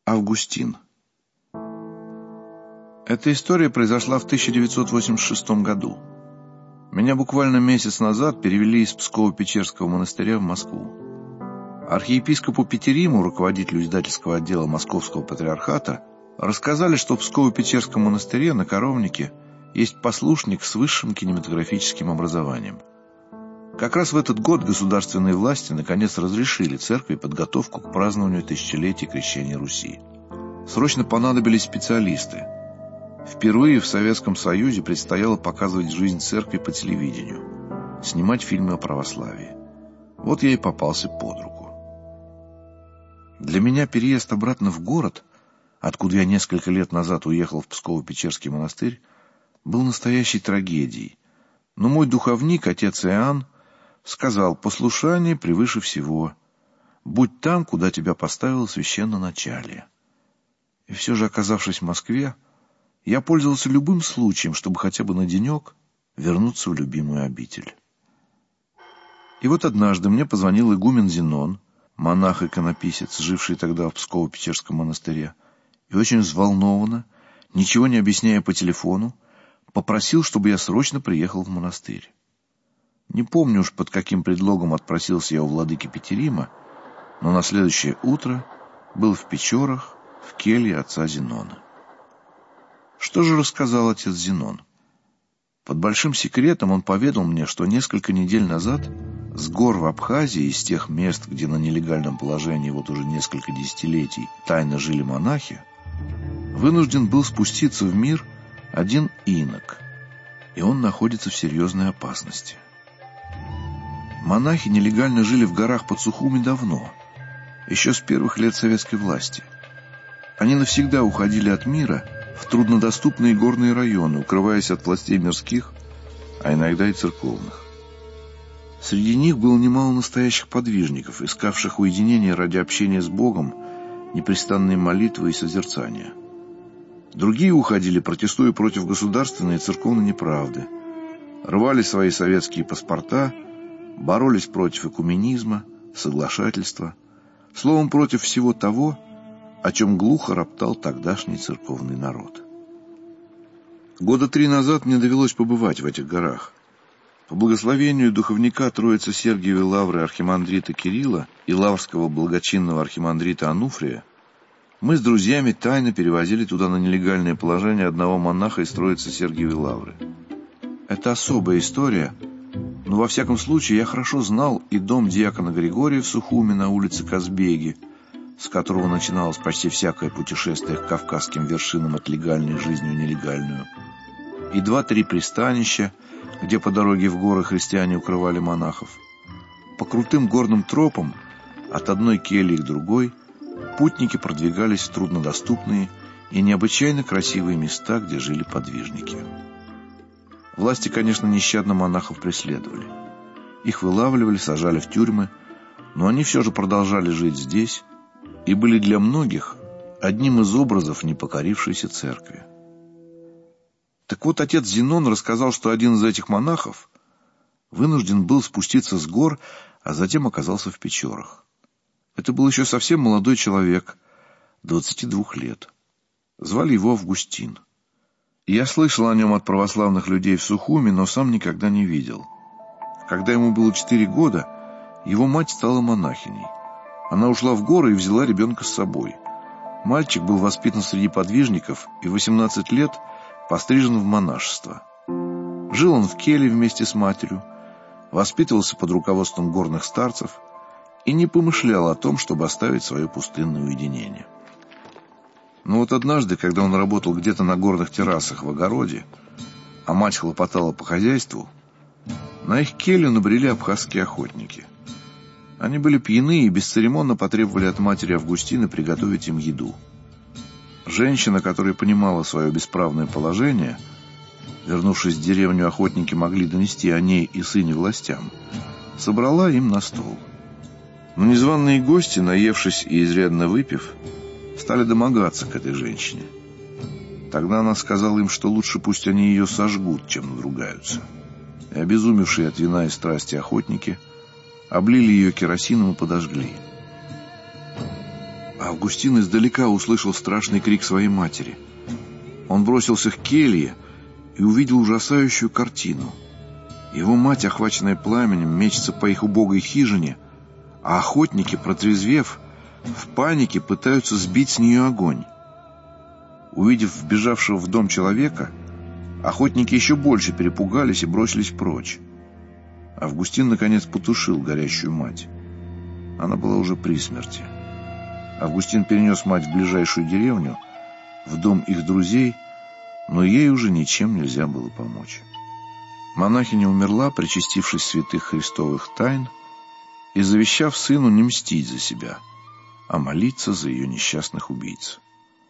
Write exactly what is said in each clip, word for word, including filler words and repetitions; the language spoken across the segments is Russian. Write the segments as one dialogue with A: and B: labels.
A: Августин. Эта история произошла в тысяча девятьсот восемьдесят шестом году. Меня буквально месяц назад перевели из Псково-Печерского монастыря в Москву. Архиепископу Петериму, руководителю издательского отдела Московского патриархата, рассказали, что в Псково-Печерском монастыре на Коровнике есть послушник с высшим кинематографическим образованием. Как раз в этот год государственные власти наконец разрешили церкви подготовку к празднованию тысячелетия крещения Руси. Срочно понадобились специалисты. Впервые в Советском Союзе предстояло показывать жизнь церкви по телевидению, снимать фильмы о православии. Вот я и попался под руку. Для меня переезд обратно в город, откуда я несколько лет назад уехал в Псково-Печерский монастырь, был настоящей трагедией. Но мой духовник, отец Иоанн, сказал: послушание превыше всего. Будь там, куда тебя поставило священноначалие. И все же, оказавшись в Москве, я пользовался любым случаем, чтобы хотя бы на денек вернуться в любимую обитель. И вот однажды мне позвонил игумен Зенон, монах-иконописец, живший тогда в Псково-Печерском монастыре, и очень взволнованно, ничего не объясняя по телефону, попросил, чтобы я срочно приехал в монастырь. Не помню уж, под каким предлогом отпросился я у владыки Петерима, но на следующее утро был в Печорах, в келье отца Зенона. Что же рассказал отец Зенон? Под большим секретом он поведал мне, что несколько недель назад с гор в Абхазии, из тех мест, где на нелегальном положении вот уже несколько десятилетий тайно жили монахи, вынужден был спуститься в мир один инок, и он находится в серьезной опасности. Монахи нелегально жили в горах под Сухуми давно, еще с первых лет советской власти. Они навсегда уходили от мира в труднодоступные горные районы, укрываясь от властей мирских, а иногда и церковных. Среди них было немало настоящих подвижников, искавших уединения ради общения с Богом, непрестанной молитвы и созерцания. Другие уходили, протестуя против государственной и церковной неправды, рвали свои советские паспорта, боролись против экуменизма, соглашательства, словом, против всего того, о чем глухо роптал тогдашний церковный народ. Года три назад мне довелось побывать в этих горах. По благословению духовника Троице-Сергиевой лавры архимандрита Кирилла и лаврского благочинного архимандрита Ануфрия мы с друзьями тайно перевозили туда на нелегальное положение одного монаха из Троице-Сергиевой лавры. Это особая история, но во всяком случае я хорошо знал и дом диакона Григория в Сухуми на улице Казбеги, с которого начиналось почти всякое путешествие к кавказским вершинам от легальной жизни в нелегальную, и два-три пристанища, где по дороге в горы христиане укрывали монахов. По крутым горным тропам от одной кельи к другой путники продвигались в труднодоступные и необычайно красивые места, где жили подвижники. Власти, конечно, нещадно монахов преследовали. Их вылавливали, сажали в тюрьмы, но они все же продолжали жить здесь и были для многих одним из образов непокорившейся церкви. Так вот, отец Зенон рассказал, что один из этих монахов вынужден был спуститься с гор, а затем оказался в Печорах. Это был еще совсем молодой человек, двадцати двух лет. Звали его Августин. Я слышал о нем от православных людей в Сухуми, но сам никогда не видел. Когда ему было четыре года, его мать стала монахиней. Она ушла в горы и взяла ребенка с собой. Мальчик был воспитан среди подвижников и в восемнадцать лет пострижен в монашество. Жил он в келье вместе с матерью, воспитывался под руководством горных старцев и не помышлял о том, чтобы оставить свое пустынное уединение. Но вот однажды, когда он работал где-то на горных террасах в огороде, а мать хлопотала по хозяйству, на их келью набрели абхазские охотники. Они были пьяны и бесцеремонно потребовали от матери Августины приготовить им еду. Женщина, которая понимала свое бесправное положение, вернувшись в деревню, охотники могли донести о ней и сыне властям, собрала им на стол. Но незваные гости, наевшись и изрядно выпив, стали домогаться к этой женщине. Тогда она сказала им, что лучше пусть они ее сожгут, чем надругаются. И обезумевшие от вина и страсти охотники облили ее керосином и подожгли. Августин издалека услышал страшный крик своей матери. Он бросился к келье и увидел ужасающую картину. Его мать, охваченная пламенем, мечется по их убогой хижине, а охотники, протрезвев, в панике пытаются сбить с нее огонь. Увидев вбежавшего в дом человека, охотники еще больше перепугались и бросились прочь. Августин, наконец, потушил горящую мать. Она была уже при смерти. Августин перенес мать в ближайшую деревню, в дом их друзей, но ей уже ничем нельзя было помочь. Монахиня умерла, причастившись святых христовых тайн и завещав сыну не мстить за себя, а молиться за ее несчастных убийц.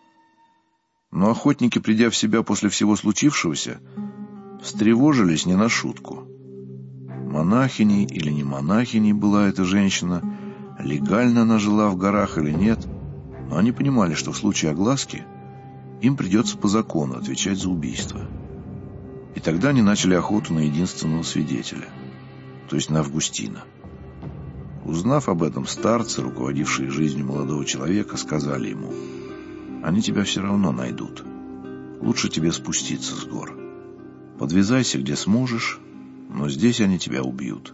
A: Но охотники, придя в себя после всего случившегося, встревожились не на шутку. Монахиней или не монахиней была эта женщина, легально она жила в горах или нет, но они понимали, что в случае огласки им придется по закону отвечать за убийство. И тогда они начали охоту на единственного свидетеля, то есть на Августина. Узнав об этом, старцы, руководившие жизнью молодого человека, сказали ему: «Они тебя все равно найдут. Лучше тебе спуститься с гор. Подвязайся, где сможешь, но здесь они тебя убьют».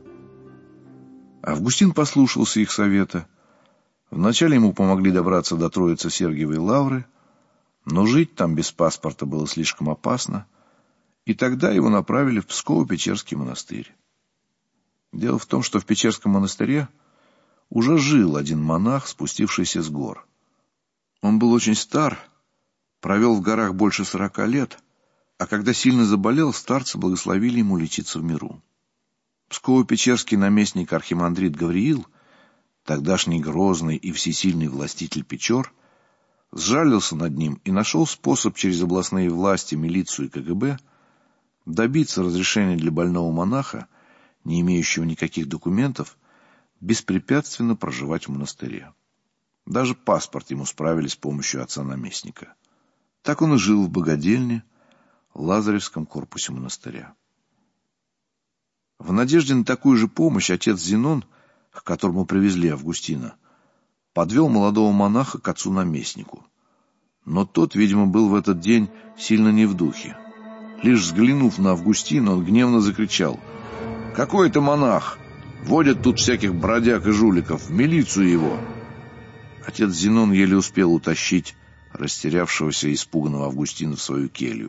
A: Августин послушался их совета. Вначале ему помогли добраться до Троице-Сергиевой лавры, но жить там без паспорта было слишком опасно, и тогда его направили в Псково-Печерский монастырь. Дело в том, что в Печерском монастыре уже жил один монах, спустившийся с гор. Он был очень стар, провел в горах больше сорока лет, а когда сильно заболел, старцы благословили ему лечиться в миру. Псково-Печерский наместник архимандрит Гавриил, тогдашний грозный и всесильный властитель Печор, сжалился над ним и нашел способ через областные власти, милицию и ка гэ бэ добиться разрешения для больного монаха, не имеющего никаких документов, беспрепятственно проживать в монастыре. Даже паспорт ему справили с помощью отца-наместника. Так он и жил в богадельне, Лазаревском корпусе монастыря. В надежде на такую же помощь отец Зенон, к которому привезли Августина, подвел молодого монаха к отцу-наместнику. Но тот, видимо, был в этот день сильно не в духе. Лишь взглянув на Августина, он гневно закричал: «Какой это монах? Водят тут всяких бродяг и жуликов, в милицию его!» Отец Зенон еле успел утащить растерявшегося и испуганного Августина в свою келью.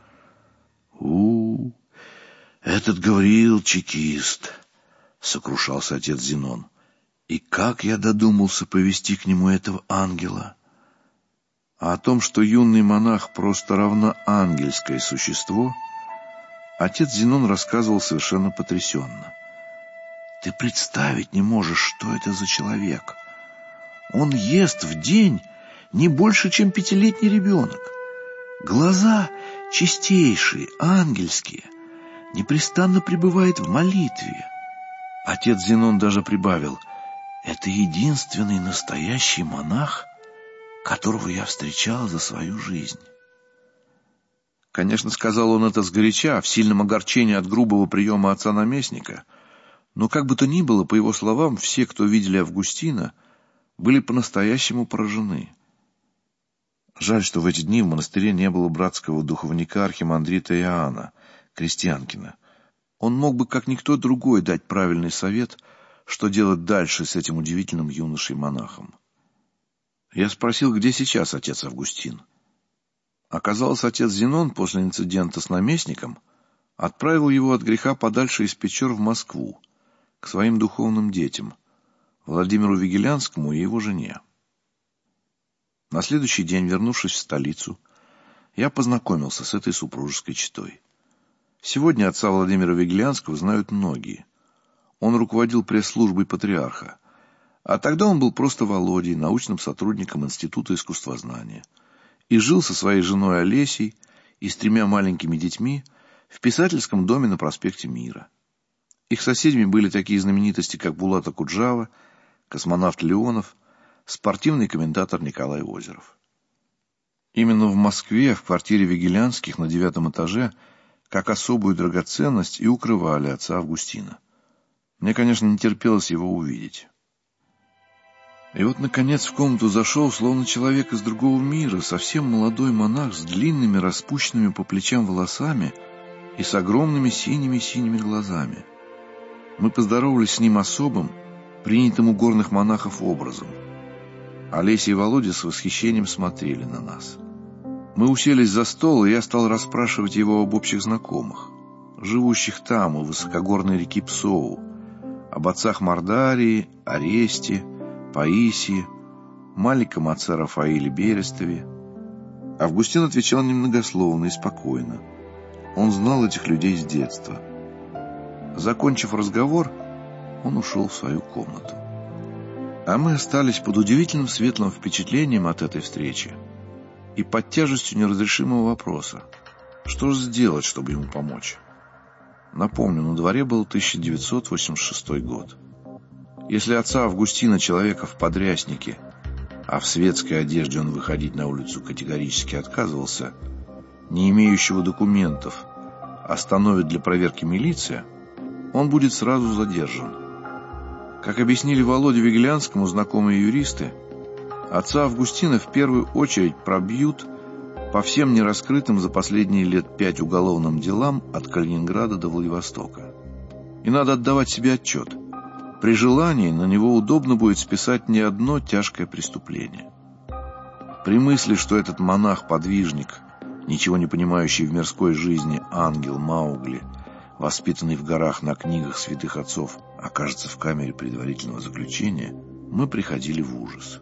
A: у «Этот Гавриил чекист», — сокрушался отец Зенон. «И как я додумался повести к нему этого ангела?» А о том, что юный монах просто равно ангельское существо, отец Зенон рассказывал совершенно потрясенно. «Ты представить не можешь, что это за человек. Он ест в день не больше, чем пятилетний ребенок. Глаза чистейшие, ангельские, непрестанно пребывает в молитве». Отец Зенон даже прибавил: «Это единственный настоящий монах, которого я встречал за свою жизнь». Конечно, сказал он это сгоряча, в сильном огорчении от грубого приема отца-наместника, но как бы то ни было, по его словам, все, кто видели Августина, были по-настоящему поражены. Жаль, что в эти дни в монастыре не было братского духовника архимандрита Иоанна, крестьянкина. Он мог бы, как никто другой, дать правильный совет, что делать дальше с этим удивительным юношей-монахом. Я спросил, где сейчас отец Августин. Оказалось, отец Зенон после инцидента с наместником отправил его от греха подальше из Печор в Москву, к своим духовным детям, Владимиру Вигелянскому и его жене. На следующий день, вернувшись в столицу, я познакомился с этой супружеской четой. Сегодня отца Владимира Вигелянского знают многие. Он руководил пресс-службой патриарха, а тогда он был просто Володей, научным сотрудником Института искусствознания, и жил со своей женой Олесей и с тремя маленькими детьми в писательском доме на проспекте Мира. Их соседями были такие знаменитости, как Булат Акуджава, космонавт Леонов, спортивный комментатор Николай Озеров. Именно в Москве, в квартире Вигелянских на девятом этаже, как особую драгоценность и укрывали отца Августина. Мне, конечно, не терпелось его увидеть. И вот, наконец, в комнату зашел, словно человек из другого мира, совсем молодой монах с длинными, распущенными по плечам волосами и с огромными синими-синими глазами. Мы поздоровались с ним особым, принятым у горных монахов образом. Олеся и Володя с восхищением смотрели на нас. Мы уселись за стол, и я стал расспрашивать его об общих знакомых, живущих там, у высокогорной реки Псоу, об отцах Мордарии, Оресте, Паисии, маленьком отце Рафаиле Берестове. Августин отвечал немногословно и спокойно. Он знал этих людей с детства. Закончив разговор, он ушел в свою комнату. А мы остались под удивительным светлым впечатлением от этой встречи и под тяжестью неразрешимого вопроса: что же сделать, чтобы ему помочь? Напомню, на дворе был тысяча девятьсот восемьдесят шестой год. Если отца Августина, человека в подряснике, а в светской одежде он выходить на улицу категорически отказывался, не имеющего документов, остановит для проверки милиция, он будет сразу задержан. Как объяснили Володе Вигелянскому знакомые юристы, отца Августина в первую очередь пробьют по всем нераскрытым за последние лет пять уголовным делам от Калининграда до Владивостока. И надо отдавать себе отчет: при желании на него удобно будет списать не одно тяжкое преступление. При мысли, что этот монах-подвижник, ничего не понимающий в мирской жизни ангел Маугли, воспитанный в горах на книгах святых отцов, окажется в камере предварительного заключения, мы приходили в ужас.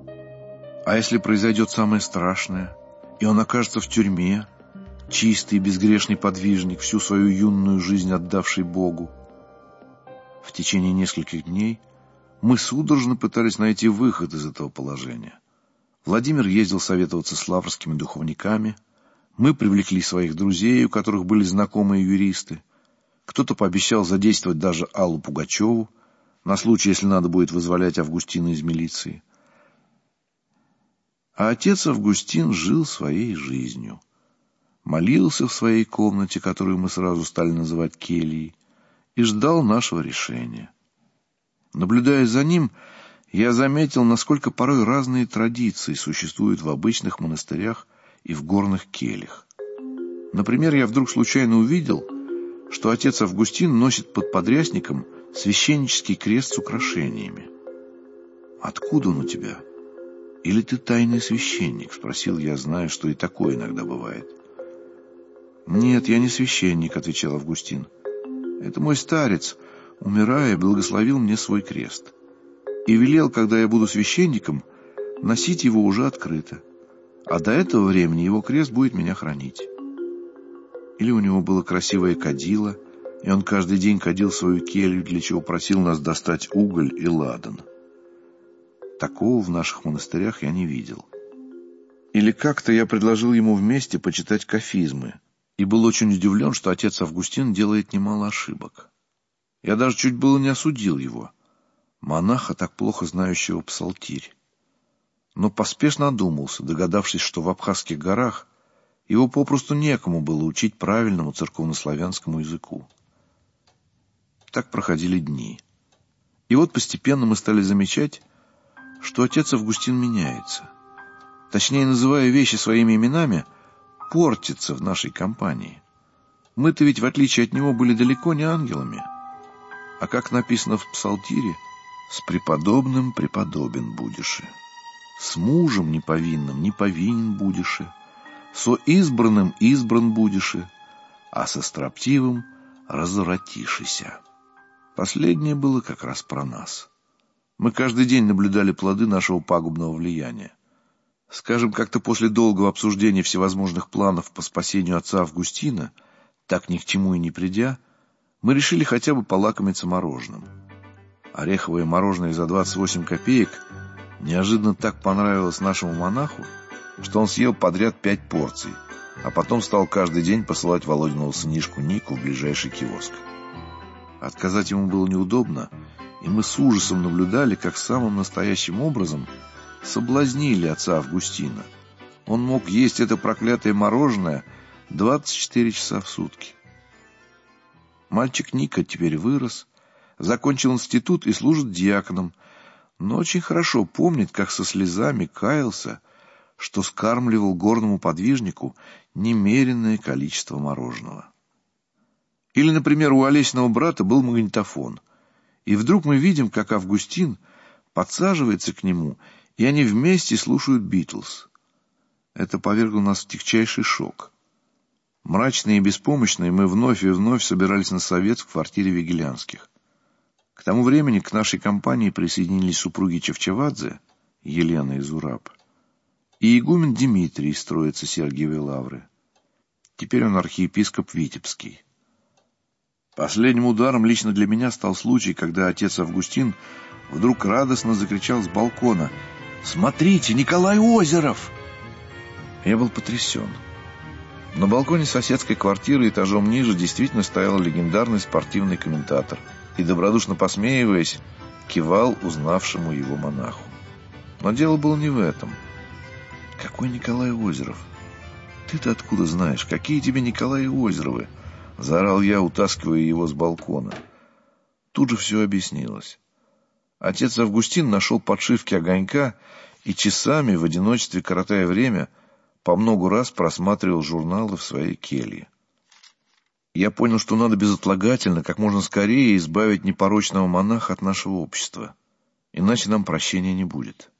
A: А если произойдет самое страшное, и он окажется в тюрьме, чистый и безгрешный подвижник, всю свою юную жизнь отдавший Богу? В течение нескольких дней мы судорожно пытались найти выход из этого положения. Владимир ездил советоваться с лаврскими духовниками, мы привлекли своих друзей, у которых были знакомые юристы. Кто-то пообещал задействовать даже Аллу Пугачеву на случай, если надо будет вызволять Августина из милиции. А отец Августин жил своей жизнью. Молился в своей комнате, которую мы сразу стали называть кельей, и ждал нашего решения. Наблюдая за ним, я заметил, насколько порой разные традиции существуют в обычных монастырях и в горных кельях. Например, я вдруг случайно увидел, что отец Августин носит под подрясником священнический крест с украшениями. «Откуда он у тебя? Или ты тайный священник?» — спросил я, зная, что и такое иногда бывает. «Нет, я не священник», — отвечал Августин. «Это мой старец, умирая, благословил мне свой крест и велел, когда я буду священником, носить его уже открыто, а до этого времени его крест будет меня хранить». Или у него было красивое кадило, и он каждый день кадил свою келью, для чего просил нас достать уголь и ладан. Такого в наших монастырях я не видел. Или как-то я предложил ему вместе почитать кафизмы, и был очень удивлен, что отец Августин делает немало ошибок. Я даже чуть было не осудил его, монаха, так плохо знающего псалтирь. Но поспешно одумался, догадавшись, что в Абхазских горах его попросту некому было учить правильному церковнославянскому языку. Так проходили дни. И вот постепенно мы стали замечать, что отец Августин меняется. Точнее, называя вещи своими именами, портится в нашей компании. Мы-то ведь, в отличие от него, были далеко не ангелами. А как написано в псалтире, «С преподобным преподобен будешь, с мужем неповинным неповинен будешь, со избранным избран будешь, а со строптивым развратишися». Последнее было как раз про нас. Мы каждый день наблюдали плоды нашего пагубного влияния. Скажем, как-то после долгого обсуждения всевозможных планов по спасению отца Августина, так ни к чему и не придя, мы решили хотя бы полакомиться мороженым. Ореховое мороженое за двадцать восемь копеек неожиданно так понравилось нашему монаху, что он съел подряд пять порций, а потом стал каждый день посылать Володиного сынишку Нику в ближайший киоск. Отказать ему было неудобно, и мы с ужасом наблюдали, как самым настоящим образом соблазнили отца Августина. Он мог есть это проклятое мороженое двадцать четыре часа в сутки. Мальчик Ника теперь вырос, закончил институт и служит диаконом, но очень хорошо помнит, как со слезами каялся, что скармливал горному подвижнику немеренное количество мороженого. Или, например, у Олесиного брата был магнитофон, и вдруг мы видим, как Августин подсаживается к нему, и они вместе слушают «Битлз». Это повергло нас в тягчайший шок. Мрачные и беспомощные, мы вновь и вновь собирались на совет в квартире Вигелянских. К тому времени к нашей компании присоединились супруги Чавчавадзе, Елена и Зураб, и игумен Дмитрий из Троицы-Сергиевой лавры. Теперь он архиепископ Витебский. Последним ударом лично для меня стал случай, когда отец Августин вдруг радостно закричал с балкона: «Смотрите, Николай Озеров!» Я был потрясен. На балконе соседской квартиры этажом ниже действительно стоял легендарный спортивный комментатор и, добродушно посмеиваясь, кивал узнавшему его монаху. Но дело было не в этом. «Какой Николай Озеров? Ты-то откуда знаешь? Какие тебе Николаи Озеровы?» — заорал я, утаскивая его с балкона. Тут же все объяснилось. Отец Августин нашел подшивки огонька и часами, в одиночестве коротая время, по многу раз просматривал журналы в своей келье. Я понял, что надо безотлагательно, как можно скорее избавить непорочного монаха от нашего общества, иначе нам прощения не будет.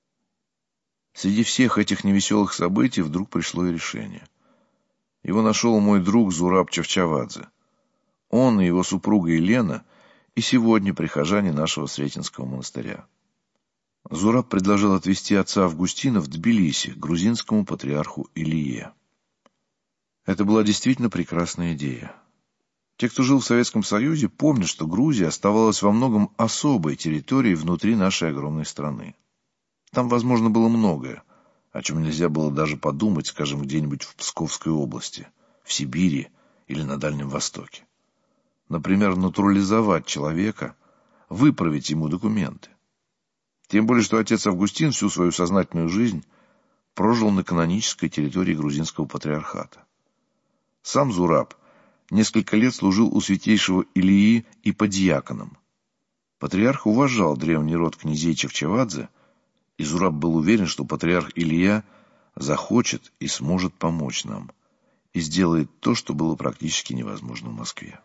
A: Среди всех этих невеселых событий вдруг пришло и решение. Его нашел мой друг Зураб Чавчавадзе. Он и его супруга Елена и сегодня прихожане нашего Сретенского монастыря. Зураб предложил отвезти отца Августина в Тбилиси к грузинскому патриарху Илие. Это была действительно прекрасная идея. Те, кто жил в Советском Союзе, помнят, что Грузия оставалась во многом особой территорией внутри нашей огромной страны. Там, возможно, было многое, о чем нельзя было даже подумать, скажем, где-нибудь в Псковской области, в Сибири или на Дальнем Востоке. Например, натурализовать человека, выправить ему документы. Тем более, что отец Августин всю свою сознательную жизнь прожил на канонической территории грузинского патриархата. Сам Зураб несколько лет служил у святейшего Илии и подьяконом. Патриарх уважал древний род князей Чавчавадзе, и Зураб был уверен, что патриарх Илия захочет и сможет помочь нам, и сделает то, что было практически невозможно в Москве.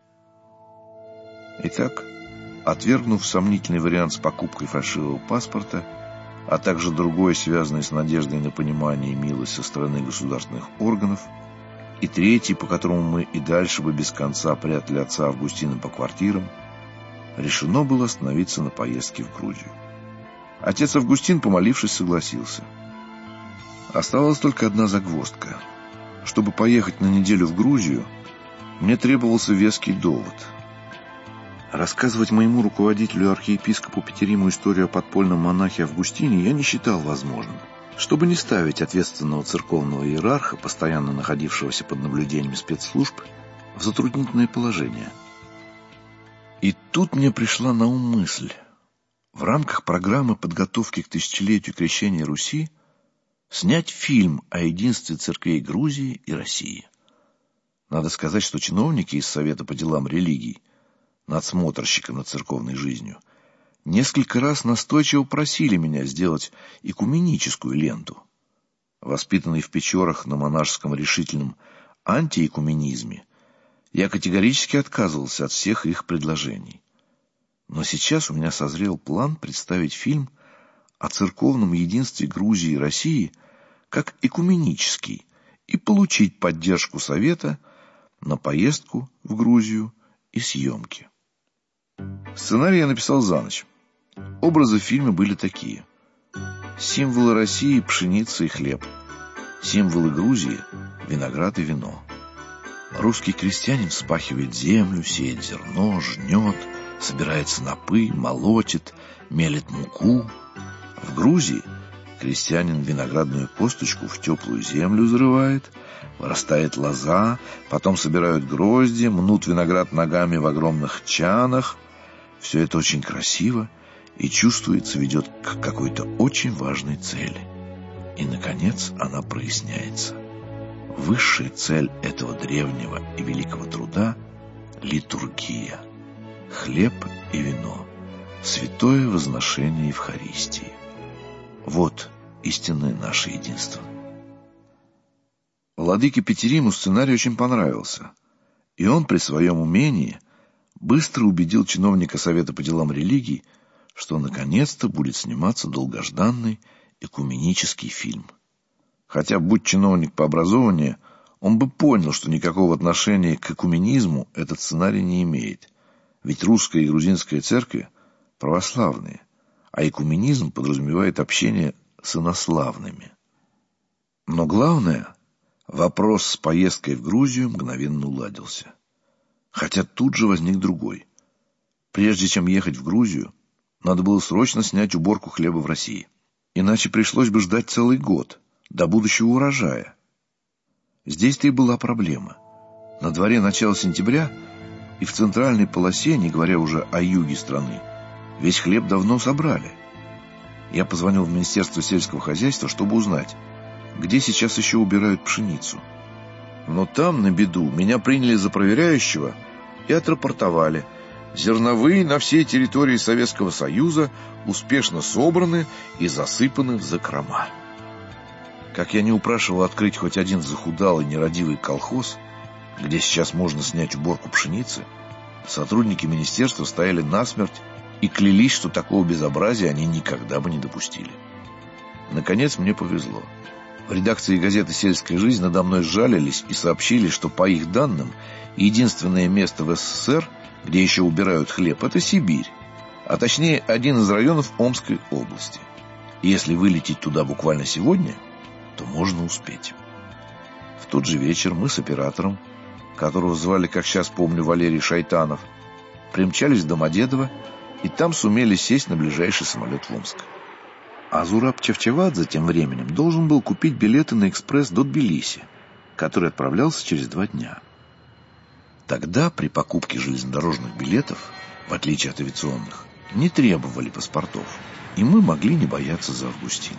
A: Итак, отвергнув сомнительный вариант с покупкой фальшивого паспорта, а также другой, связанный с надеждой на понимание и милость со стороны государственных органов, и третий, по которому мы и дальше бы без конца прятали отца Августина по квартирам, решено было остановиться на поездке в Грузию. Отец Августин, помолившись, согласился. Оставалась только одна загвоздка. Чтобы поехать на неделю в Грузию, мне требовался веский довод. Рассказывать моему руководителю, архиепископу Петериму, историю о подпольном монахе Августине я не считал возможным, чтобы не ставить ответственного церковного иерарха, постоянно находившегося под наблюдением спецслужб, в затруднительное положение. И тут мне пришла на ум мысль: в рамках программы подготовки к тысячелетию крещения Руси снять фильм о единстве церквей Грузии и России. Надо сказать, что чиновники из Совета по делам религий, надсмотрщика над церковной жизнью, несколько раз настойчиво просили меня сделать экуменическую ленту. Воспитанный в Печорах на монашеском решительном антиэкуменизме, я категорически отказывался от всех их предложений. Но сейчас у меня созрел план представить фильм о церковном единстве Грузии и России как экуменический и получить поддержку Совета на поездку в Грузию и съемки. Сценарий я написал за ночь. Образы в фильме были такие: символы России — пшеница и хлеб, символы Грузии — виноград и вино. Русский крестьянин вспахивает землю, сеет зерно, жнет, собирает снопы, молотит, мелет муку. В Грузии крестьянин виноградную косточку в теплую землю зарывает, вырастает лоза, потом собирают грозди, мнут виноград ногами в огромных чанах. Все это очень красиво и, чувствуется, ведет к какой-то очень важной цели. И, наконец, она проясняется. Высшая цель этого древнего и великого труда — литургия. Хлеб и вино, святое возношение Евхаристии. Вот истинное наше единство. Владыке Петериму сценарий очень понравился, и он при своем умении быстро убедил чиновника Совета по делам религий, что наконец-то будет сниматься долгожданный экуменический фильм. Хотя, будь чиновник по образованию, он бы понял, что никакого отношения к экуменизму этот сценарий не имеет, ведь русская и грузинская церкви православные, а экуменизм подразумевает общение с инославными. Но главное, вопрос с поездкой в Грузию мгновенно уладился. Хотя тут же возник другой. Прежде чем ехать в Грузию, надо было срочно снять уборку хлеба в России. Иначе пришлось бы ждать целый год, до будущего урожая. Здесь-то и была проблема. На дворе начало сентября, и в центральной полосе, не говоря уже о юге страны, весь хлеб давно собрали. Я позвонил в Министерство сельского хозяйства, чтобы узнать, где сейчас еще убирают пшеницу. Но там, на беду, меня приняли за проверяющего и отрапортовали. Зерновые на всей территории Советского Союза успешно собраны и засыпаны в закрома. Как я не упрашивал открыть хоть один захудалый нерадивый колхоз, где сейчас можно снять уборку пшеницы, сотрудники министерства стояли насмерть и клялись, что такого безобразия они никогда бы не допустили. Наконец мне повезло. В редакции газеты «Сельская жизнь» надо мной сжалились и сообщили, что, по их данным, единственное место в СССР, где еще убирают хлеб, это Сибирь, а точнее один из районов Омской области. И если вылететь туда буквально сегодня, то можно успеть. В тот же вечер мы с оператором, которого звали, как сейчас помню, Валерий Шайтанов, примчались в Домодедово и там сумели сесть на ближайший самолет в Омск. А Зураб Чевчевадзе тем временем должен был купить билеты на экспресс до Тбилиси, который отправлялся через два дня. Тогда при покупке железнодорожных билетов, в отличие от авиационных, не требовали паспортов, и мы могли не бояться за Августина.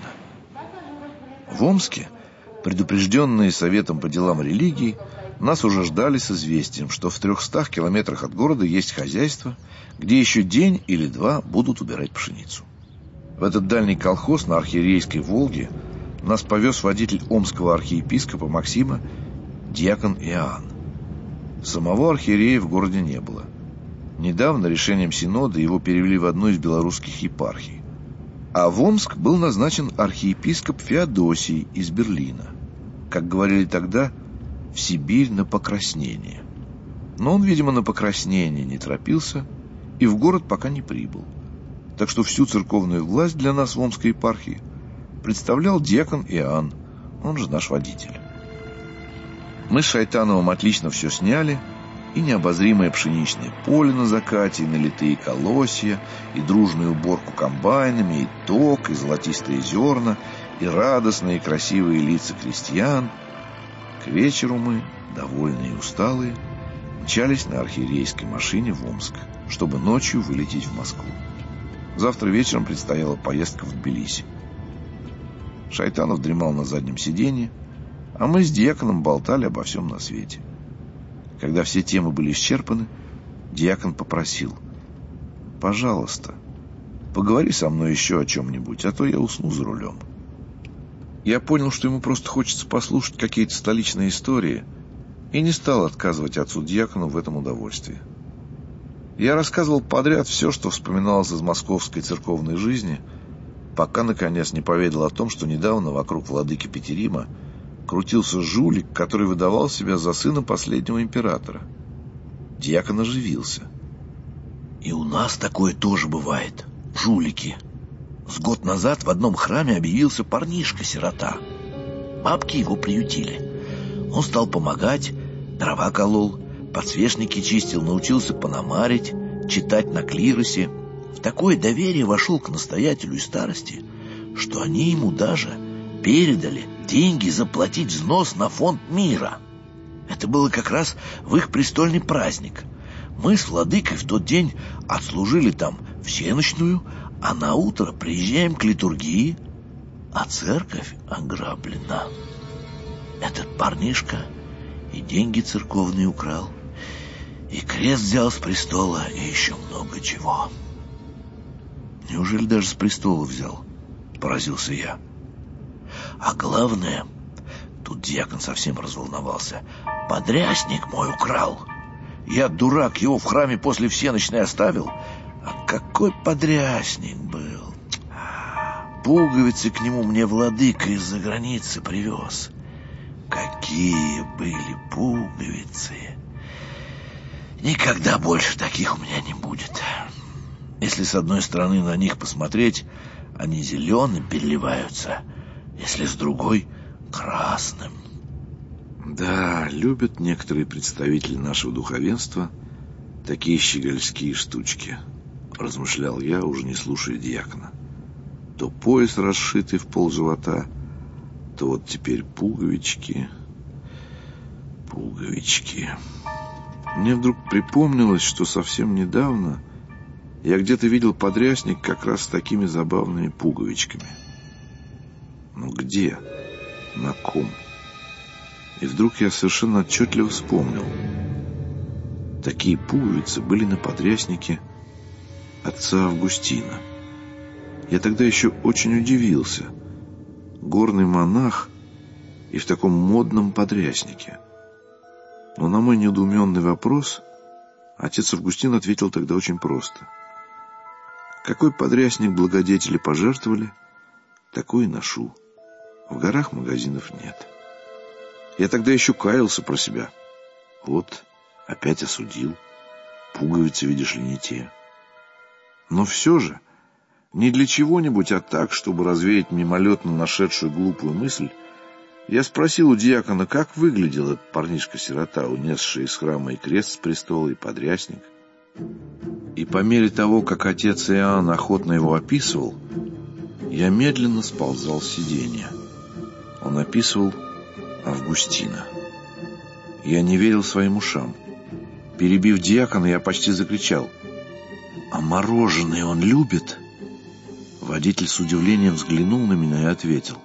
A: В Омске, предупрежденные Советом по делам религий, нас уже ждали с известием, что в трехстах километрах от города есть хозяйство, где еще день или два будут убирать пшеницу. В этот дальний колхоз на Архиерейской Волге нас повез водитель омского архиепископа Максима, диакон Иоанн. Самого архиерея в городе не было. Недавно решением синода его перевели в одну из белорусских епархий. А в Омск был назначен архиепископ Феодосий из Берлина. Как говорили тогда, в Сибирь на покраснение. Но он, видимо, на покраснение не торопился и в город пока не прибыл. Так что всю церковную власть для нас в Омской епархии представлял диакон Иоанн, он же наш водитель. Мы с Шайтановым отлично все сняли, и необозримое пшеничное поле на закате, и налитые колосья, и дружную уборку комбайнами, и ток, и золотистые зерна, и радостные красивые лица крестьян. К вечеру мы, довольные и усталые, мчались на архиерейской машине в Омск, чтобы ночью вылететь в Москву. Завтра вечером предстояла поездка в Тбилиси. Шайтанов дремал на заднем сиденье, а мы с диаконом болтали обо всем на свете. Когда все темы были исчерпаны, диакон попросил: «Пожалуйста, поговори со мной еще о чем-нибудь, а то я усну за рулем». Я понял, что ему просто хочется послушать какие-то столичные истории, и не стал отказывать отцу-диакону в этом удовольствии. Я рассказывал подряд все, что вспоминалось из московской церковной жизни, пока, наконец, не поведал о том, что недавно вокруг владыки Петерима крутился жулик, который выдавал себя за сына последнего императора. Диакон оживился. «И у нас такое тоже бывает, жулики. С год назад в одном храме объявился парнишка-сирота. Бабки его приютили. Он стал помогать, дрова колол, подсвечники чистил, научился пономарить, читать на клиросе. В такое доверие вошел к настоятелю и старости, что они ему даже передали деньги заплатить взнос на фонд мира. Это было как раз в их престольный праздник. Мы с владыкой в тот день отслужили там всенощную, а на утро приезжаем к литургии, а церковь ограблена. Этот парнишка и деньги церковные украл, и крест взял с престола, и еще много чего». Неужели даже с престола взял? Поразился я. А главное, тут дьякон совсем разволновался, подрясник мой украл. Я, дурак, его в храме после всенощной оставил. А какой подрясник был! Пуговицы к нему мне владыка из-за границы привез. Какие были пуговицы! Никогда больше таких у меня не будет. Если с одной стороны на них посмотреть, они зеленым переливаются, если с другой — красным. Да, любят некоторые представители нашего духовенства такие щегольские штучки, размышлял я, уже не слушая дьякона. То пояс, расшитый в пол живота, то вот теперь пуговички, пуговички. Мне вдруг припомнилось, что совсем недавно я где-то видел подрясник как раз с такими забавными пуговичками. Но где? На ком? И вдруг я совершенно отчетливо вспомнил. Такие пуговицы были на подряснике отца Августина. Я тогда еще очень удивился. Горный монах и в таком модном подряснике. Но на мой недоуменный вопрос отец Августин ответил тогда очень просто. Какой подрясник благодетели пожертвовали, такой и ношу. В горах магазинов нет. Я тогда еще каялся про себя. Вот, опять осудил. Пуговицы, видишь ли, не те. Но все же, не для чего-нибудь, а так, чтобы развеять мимолетно нашедшую глупую мысль, я спросил у дьякона, как выглядел этот парнишка-сирота, унесший из храма и крест с престола, и подрясник. И по мере того, как отец Иоанн охотно его описывал, я медленно сползал с сиденья. Он описывал Августина. Я не верил своим ушам. Перебив дьякона, я почти закричал: «А мороженое он любит?» Водитель с удивлением взглянул на меня и ответил: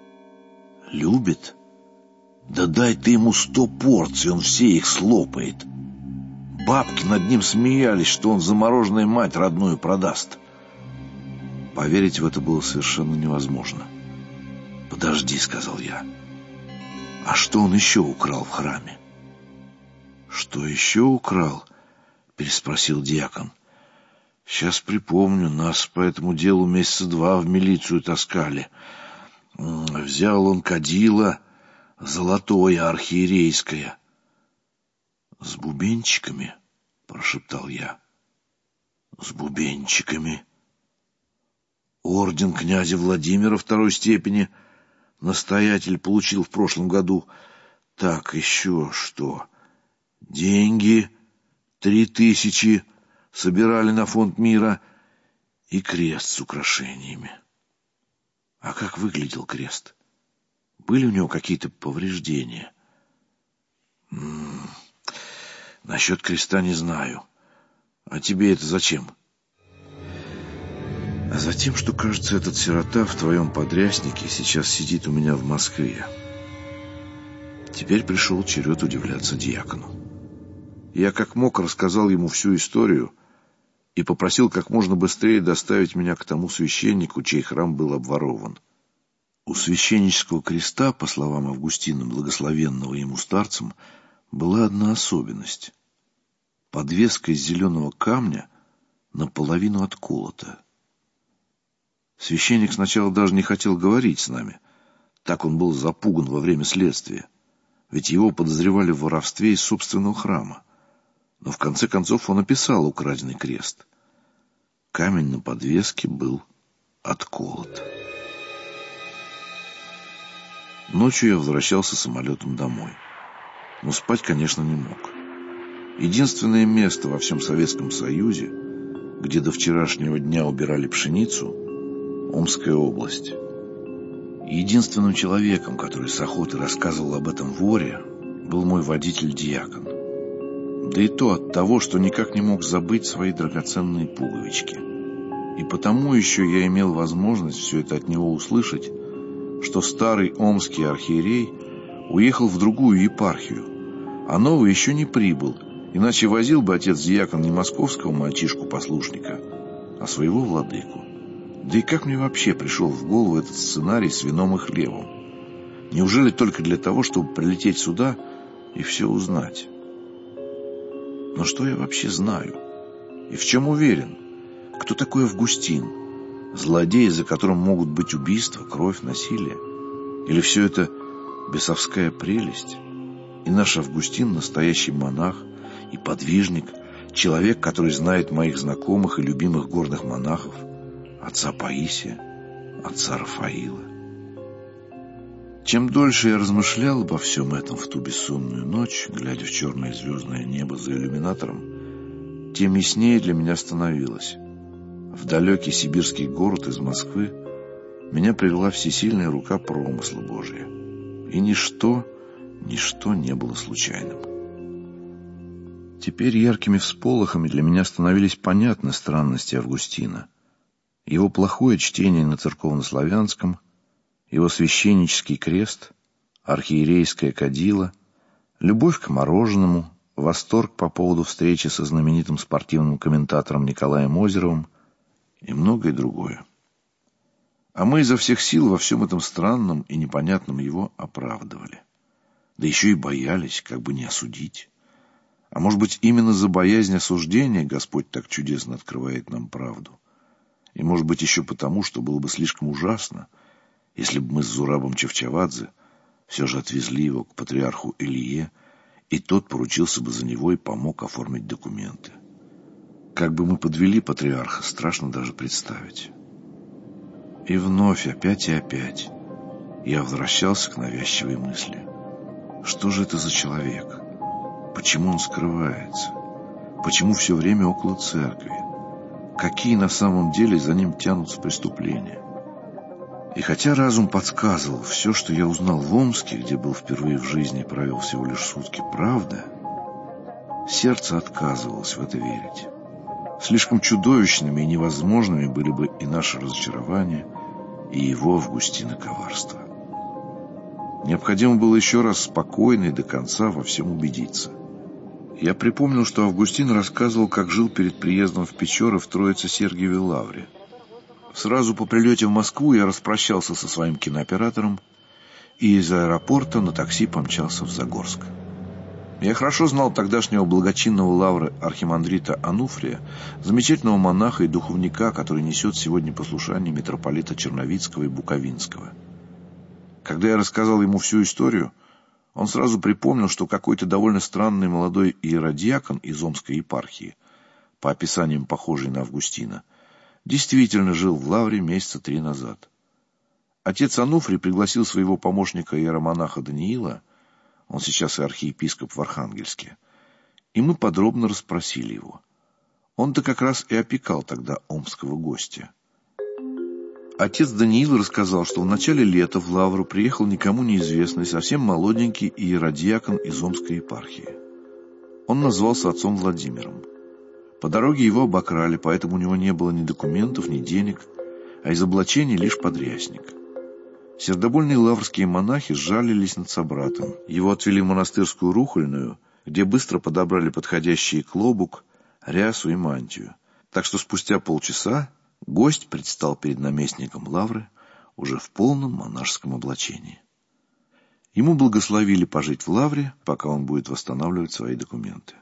A: «Любит? Да дай ты ему сто порций, он все их слопает. Бабки над ним смеялись, что он за мороженое мать родную продаст». Поверить в это было совершенно невозможно. «Подожди», — сказал я. «А что он еще украл в храме?» «Что еще украл?» — переспросил дьякон. «Сейчас припомню, нас по этому делу месяца два в милицию таскали. Взял он кадило золотое архиерейское». «С бубенчиками?» — прошептал я. «С бубенчиками. Орден князя Владимира второй степени настоятель получил в прошлом году. Так, еще что? Деньги три тысячи собирали на фонд мира и крест с украшениями». «А как выглядел крест? Были у него какие-то повреждения?» М-м, «Насчет креста не знаю. А тебе это зачем?» «А затем, что, кажется, этот сирота в твоем подряснике сейчас сидит у меня в Москве». Теперь пришел черед удивляться дьякону. Я как мог рассказал ему всю историю и попросил как можно быстрее доставить меня к тому священнику, чей храм был обворован. У священнического креста, по словам Августина, благословенного ему старцем, была одна особенность. Подвеска из зеленого камня наполовину отколота. Священник сначала даже не хотел говорить с нами. Так он был запуган во время следствия. Ведь его подозревали в воровстве из собственного храма. Но в конце концов он описал украденный крест. Камень на подвеске был отколот. Ночью я возвращался самолетом домой. Но спать, конечно, не мог. Единственное место во всем Советском Союзе, где до вчерашнего дня убирали пшеницу, Омская область. Единственным человеком, который с охоты рассказывал об этом воре, был мой водитель-дьякон. Да и то от того, что никак не мог забыть свои драгоценные пуговички. И потому еще я имел возможность все это от него услышать, что старый омский архиерей уехал в другую епархию, а новый еще не прибыл, иначе возил бы отец-дьякон не московского мальчишку-послушника, а своего владыку. Да и как мне вообще пришел в голову этот сценарий с вином и хлебом? Неужели только для того, чтобы прилететь сюда и все узнать? Но что я вообще знаю? И в чем уверен? Кто такой Августин? Злодей, за которым могут быть убийства, кровь, насилие? Или все это бесовская прелесть? И наш Августин — настоящий монах и подвижник, человек, который знает моих знакомых и любимых горных монахов, отца Паисия, отца Рафаила. Чем дольше я размышлял обо всем этом в ту бессонную ночь, глядя в черное звездное небо за иллюминатором, тем яснее для меня становилось. В далекий сибирский город из Москвы меня привела всесильная рука промысла Божия. И ничто, ничто не было случайным. Теперь яркими всполохами для меня становились понятны странности Августина. Его плохое чтение на церковнославянском, его священнический крест, архиерейское кадило, любовь к мороженому, восторг по поводу встречи со знаменитым спортивным комментатором Николаем Озеровым и многое другое. А мы изо всех сил во всем этом странном и непонятном его оправдывали. Да еще и боялись, как бы не осудить. А может быть, именно за боязнь осуждения Господь так чудесно открывает нам правду. И может быть еще потому, что было бы слишком ужасно, если бы мы с Зурабом Чавчавадзе все же отвезли его к патриарху Илье, и тот поручился бы за него и помог оформить документы. Как бы мы подвели патриарха, страшно даже представить. И вновь, опять и опять, я возвращался к навязчивой мысли. Что же это за человек? Почему он скрывается? Почему все время около церкви? Какие на самом деле за ним тянутся преступления? И хотя разум подсказывал, все, что я узнал в Омске, где был впервые в жизни и провел всего лишь сутки, правда, сердце отказывалось в это верить. Слишком чудовищными и невозможными были бы и наше разочарование, и его, Августина, коварство. Необходимо было еще раз спокойно и до конца во всем убедиться. Я припомнил, что Августин рассказывал, как жил перед приездом в Печоры в Троице-Сергиевой лавре. Сразу по прилете в Москву я распрощался со своим кинооператором и из аэропорта на такси помчался в Загорск. Я хорошо знал тогдашнего благочинного лавры архимандрита Ануфрия, замечательного монаха и духовника, который несет сегодня послушание митрополита Черновицкого и Буковинского. Когда я рассказал ему всю историю, он сразу припомнил, что какой-то довольно странный молодой иеродиакон из Омской епархии, по описаниям похожий на Августина, действительно жил в лавре месяца три назад. Отец Ануфрий пригласил своего помощника иеромонаха Даниила, он сейчас и архиепископ в Архангельске, и мы подробно расспросили его. Он-то как раз и опекал тогда омского гостя. Отец Даниил рассказал, что в начале лета в лавру приехал никому неизвестный, совсем молоденький иеродиакон из Омской епархии. Он назвался отцом Владимиром. По дороге его обокрали, поэтому у него не было ни документов, ни денег, а из облачения лишь подрясник. Сердобольные лаврские монахи сжалились над собратом. Его отвели в монастырскую рухольную, где быстро подобрали подходящие клобук, рясу и мантию. Так что спустя полчаса гость предстал перед наместником лавры уже в полном монашеском облачении. Ему благословили пожить в лавре, пока он будет восстанавливать свои документы.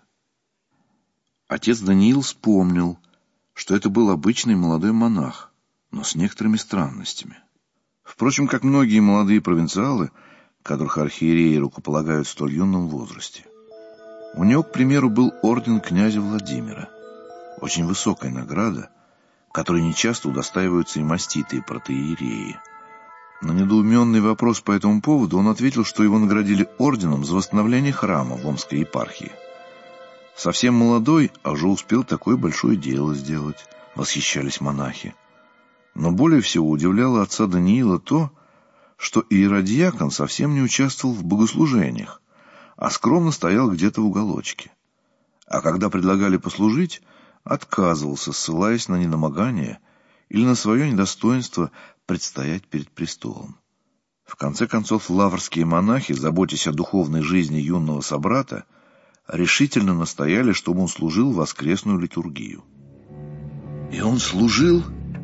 A: Отец Даниил вспомнил, что это был обычный молодой монах, но с некоторыми странностями. Впрочем, как многие молодые провинциалы, которых архиереи рукополагают в столь юном возрасте. У него, к примеру, был орден князя Владимира, очень высокая награда, которой нечасто удостаиваются и маститые протоиереи. На недоуменный вопрос по этому поводу он ответил, что его наградили орденом за восстановление храма в Омской епархии. Совсем молодой, а уже успел такое большое дело сделать, восхищались монахи. Но более всего удивляло отца Даниила то, что иеродиакон совсем не участвовал в богослужениях, а скромно стоял где-то в уголочке. А когда предлагали послужить, отказывался, ссылаясь на недомогание или на свое недостоинство предстоять перед престолом. В конце концов, лаврские монахи, заботясь о духовной жизни юного собрата, решительно настояли, чтобы он служил воскресную литургию. «И он служил?» —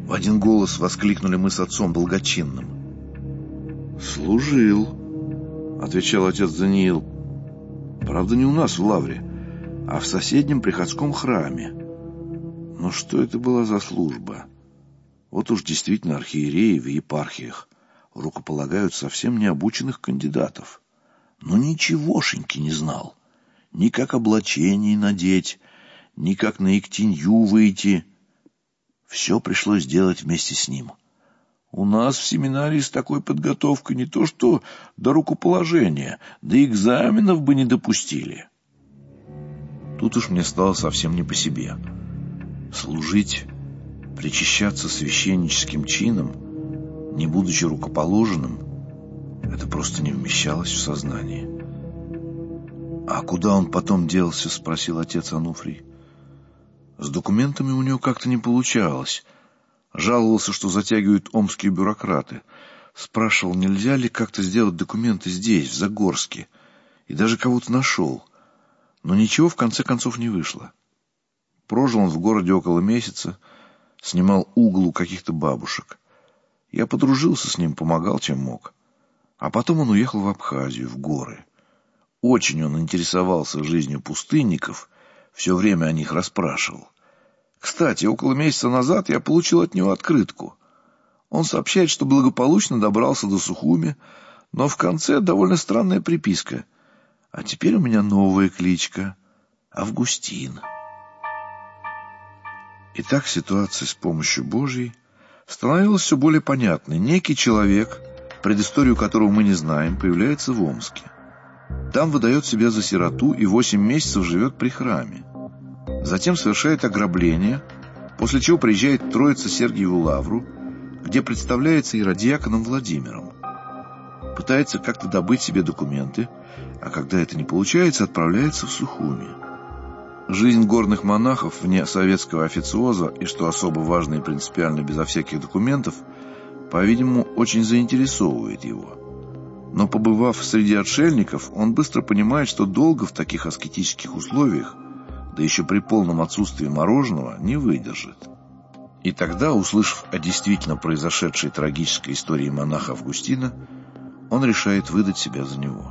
A: В один голос воскликнули мы с отцом Благочинным. «Служил», — отвечал отец Даниил. «Правда, не у нас в лавре, а в соседнем приходском храме. Но что это была за служба? Вот уж действительно архиереи в епархиях рукополагают совсем необученных кандидатов. Но ничегошеньки не знал. Ни как облачение надеть, ни как на иктинью выйти. Все пришлось делать вместе с ним. У нас в семинарии с такой подготовкой не то что до рукоположения, до экзаменов бы не допустили». Тут уж мне стало совсем не по себе. Служить, причащаться священническим чином, не будучи рукоположенным, это просто не вмещалось в сознании. «А куда он потом делся?» — спросил отец Ануфрий. С документами у него как-то не получалось. Жаловался, что затягивают омские бюрократы. Спрашивал, нельзя ли как-то сделать документы здесь, в Загорске. И даже кого-то нашел. Но ничего в конце концов не вышло. Прожил он в городе около месяца, снимал угол у каких-то бабушек. Я подружился с ним, помогал, чем мог. А потом он уехал в Абхазию, в горы. Очень он интересовался жизнью пустынников, все время о них расспрашивал. Кстати, около месяца назад я получил от него открытку. Он сообщает, что благополучно добрался до Сухуми, но в конце довольно странная приписка. А теперь у меня новая кличка — Августин. Итак, ситуация с помощью Божьей становилась все более понятной. Некий человек, предысторию которого мы не знаем, появляется в Омске. Там выдает себя за сироту и восемь месяцев живет при храме. Затем совершает ограбление, после чего приезжает в Троице-Сергиеву лавру, где представляется иродиаконом Владимиром. Пытается как-то добыть себе документы, а когда это не получается, отправляется в Сухуми. Жизнь горных монахов вне советского официоза и, что особо важно и принципиально, безо всяких документов, по-видимому, очень заинтересовывает его. Но, побывав среди отшельников, он быстро понимает, что долго в таких аскетических условиях, да еще при полном отсутствии мороженого, не выдержит. И тогда, услышав о действительно произошедшей трагической истории монаха Августина, он решает выдать себя за него.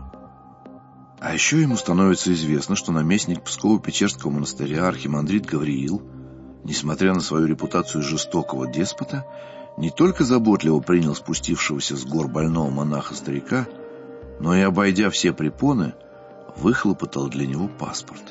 A: А еще ему становится известно, что наместник Псково-Печерского монастыря архимандрит Гавриил, несмотря на свою репутацию жестокого деспота, не только заботливо принял спустившегося с гор больного монаха-старика, но и, обойдя все препоны, выхлопотал для него паспорт.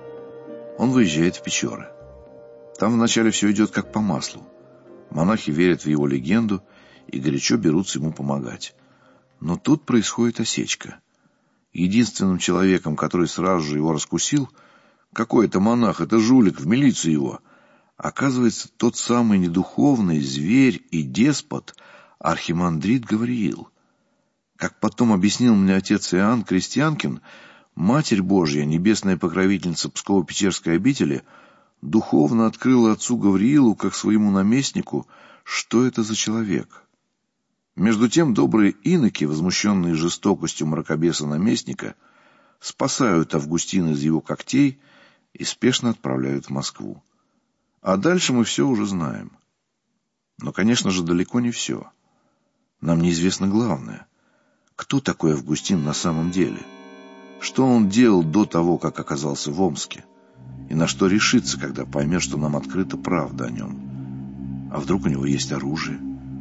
A: Он выезжает в Печоры. Там вначале все идет как по маслу. Монахи верят в его легенду и горячо берутся ему помогать. Но тут происходит осечка. Единственным человеком, который сразу же его раскусил, какой это монах, это жулик, в милицию его, оказывается тот самый недуховный зверь и деспот архимандрит Гавриил. Как потом объяснил мне отец Иоанн Крестьянкин, Матерь Божья, небесная покровительница Псково-Печерской обители, духовно открыла отцу Гавриилу, как своему наместнику, что это за человек. Между тем добрые иноки, возмущенные жестокостью мракобеса-наместника, спасают Августина из его когтей и спешно отправляют в Москву. А дальше мы все уже знаем. Но, конечно же, далеко не все. Нам неизвестно главное. Кто такой Августин на самом деле? Что он делал до того, как оказался в Омске? И на что решится, когда поймет, что нам открыта правда о нем? А вдруг у него есть оружие?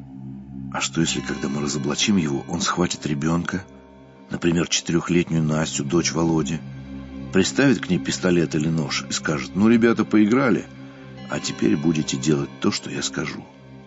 A: А что, если, когда мы разоблачим его, он схватит ребенка, например, четырехлетнюю Настю, дочь Володи, приставит к ней пистолет или нож и скажет: «Ну, ребята, поиграли, а теперь будете делать то, что я скажу».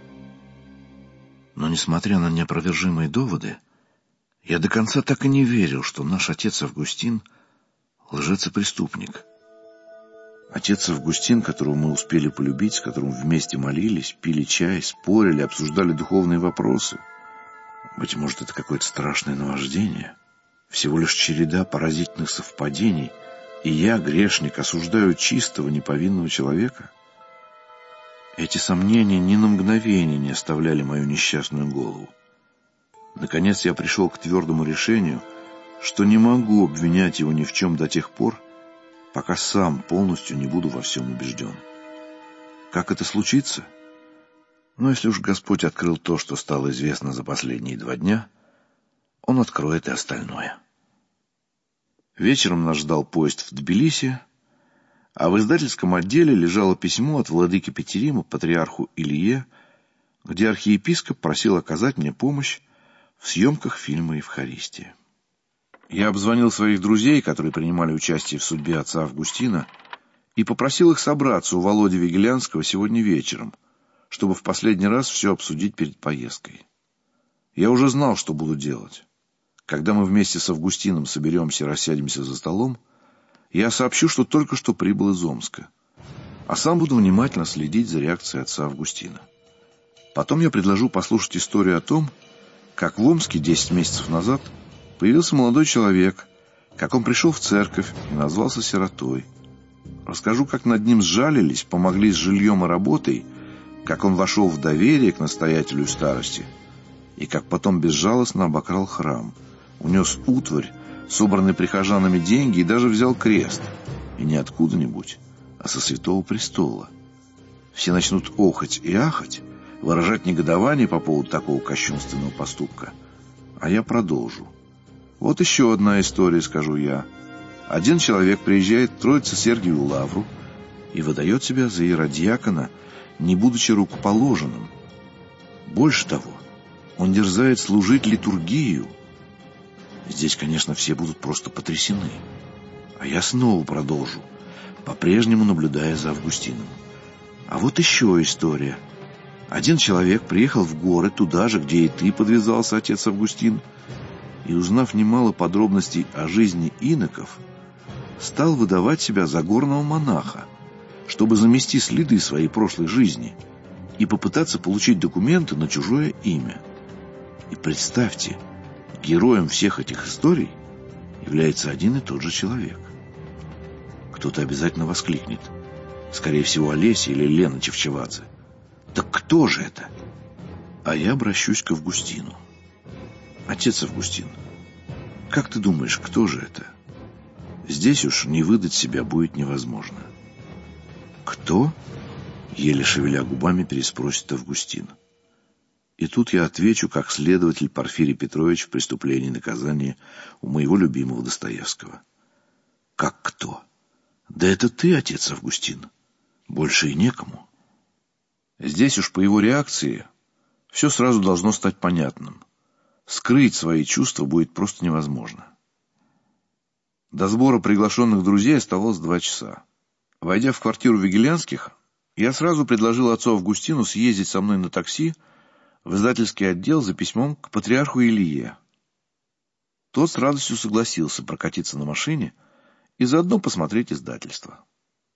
A: Но, несмотря на неопровержимые доводы, я до конца так и не верил, что наш отец Августин — лжец и преступник. Отец Августин, которого мы успели полюбить, с которым вместе молились, пили чай, спорили, обсуждали духовные вопросы. Быть может, это какое-то страшное наваждение, всего лишь череда поразительных совпадений, и я, грешник, осуждаю чистого, неповинного человека? Эти сомнения ни на мгновение не оставляли мою несчастную голову. Наконец я пришел к твердому решению, что не могу обвинять его ни в чем до тех пор, пока сам полностью не буду во всем убежден. Как это случится? Но если уж Господь открыл то, что стало известно за последние два дня, Он откроет и остальное. Вечером нас ждал поезд в Тбилиси, а в издательском отделе лежало письмо от владыки Петерима патриарху Илье, где архиепископ просил оказать мне помощь в съемках фильма «Евхаристия». Я обзвонил своих друзей, которые принимали участие в судьбе отца Августина, и попросил их собраться у Володи Вигелянского сегодня вечером, чтобы в последний раз все обсудить перед поездкой. Я уже знал, что буду делать. Когда мы вместе с Августином соберемся и рассядемся за столом, я сообщу, что только что прибыл из Омска, а сам буду внимательно следить за реакцией отца Августина. Потом я предложу послушать историю о том, как в Омске десять месяцев назад появился молодой человек, как он пришел в церковь и назвался сиротой. Расскажу, как над ним сжалились, помогли с жильем и работой, как он вошел в доверие к настоятелю старости, и как потом безжалостно обокрал храм, унес утварь, собранные прихожанами деньги, и даже взял крест, и не откуда-нибудь, а со Святого Престола. Все начнут охать и ахать, выражать негодование по поводу такого кощунственного поступка. А я продолжу. Вот еще одна история, скажу я. Один человек приезжает в Троице-Сергиеву лавру и выдает себя за иеродиакона, не будучи рукоположенным. Больше того, он дерзает служить литургию. Здесь, конечно, все будут просто потрясены. А я снова продолжу, по-прежнему наблюдая за Августином. А вот еще история. Один человек приехал в горы, туда же, где и ты подвязался, отец Августин, и, узнав немало подробностей о жизни иноков, стал выдавать себя за горного монаха, чтобы замести следы своей прошлой жизни и попытаться получить документы на чужое имя. И представьте, героем всех этих историй является один и тот же человек. Кто-то обязательно воскликнет. Скорее всего, Олеся или Лена Чевчевадзе. Так кто же это? А я обращусь к Августину. Отец Августин, как ты думаешь, кто же это? Здесь уж не выдать себя будет невозможно. Кто? Еле шевеля губами переспросит Августин. И тут я отвечу, как следователь Порфирий Петрович в «Преступлении и наказании» у моего любимого Достоевского. Как кто? Да это ты, отец Августин. Больше и некому. Здесь уж по его реакции все сразу должно стать понятным. Скрыть свои чувства будет просто невозможно. До сбора приглашенных друзей оставалось два часа. Войдя в квартиру Вигелянских, я сразу предложил отцу Августину съездить со мной на такси в издательский отдел за письмом к патриарху Илье. Тот с радостью согласился прокатиться на машине и заодно посмотреть издательство.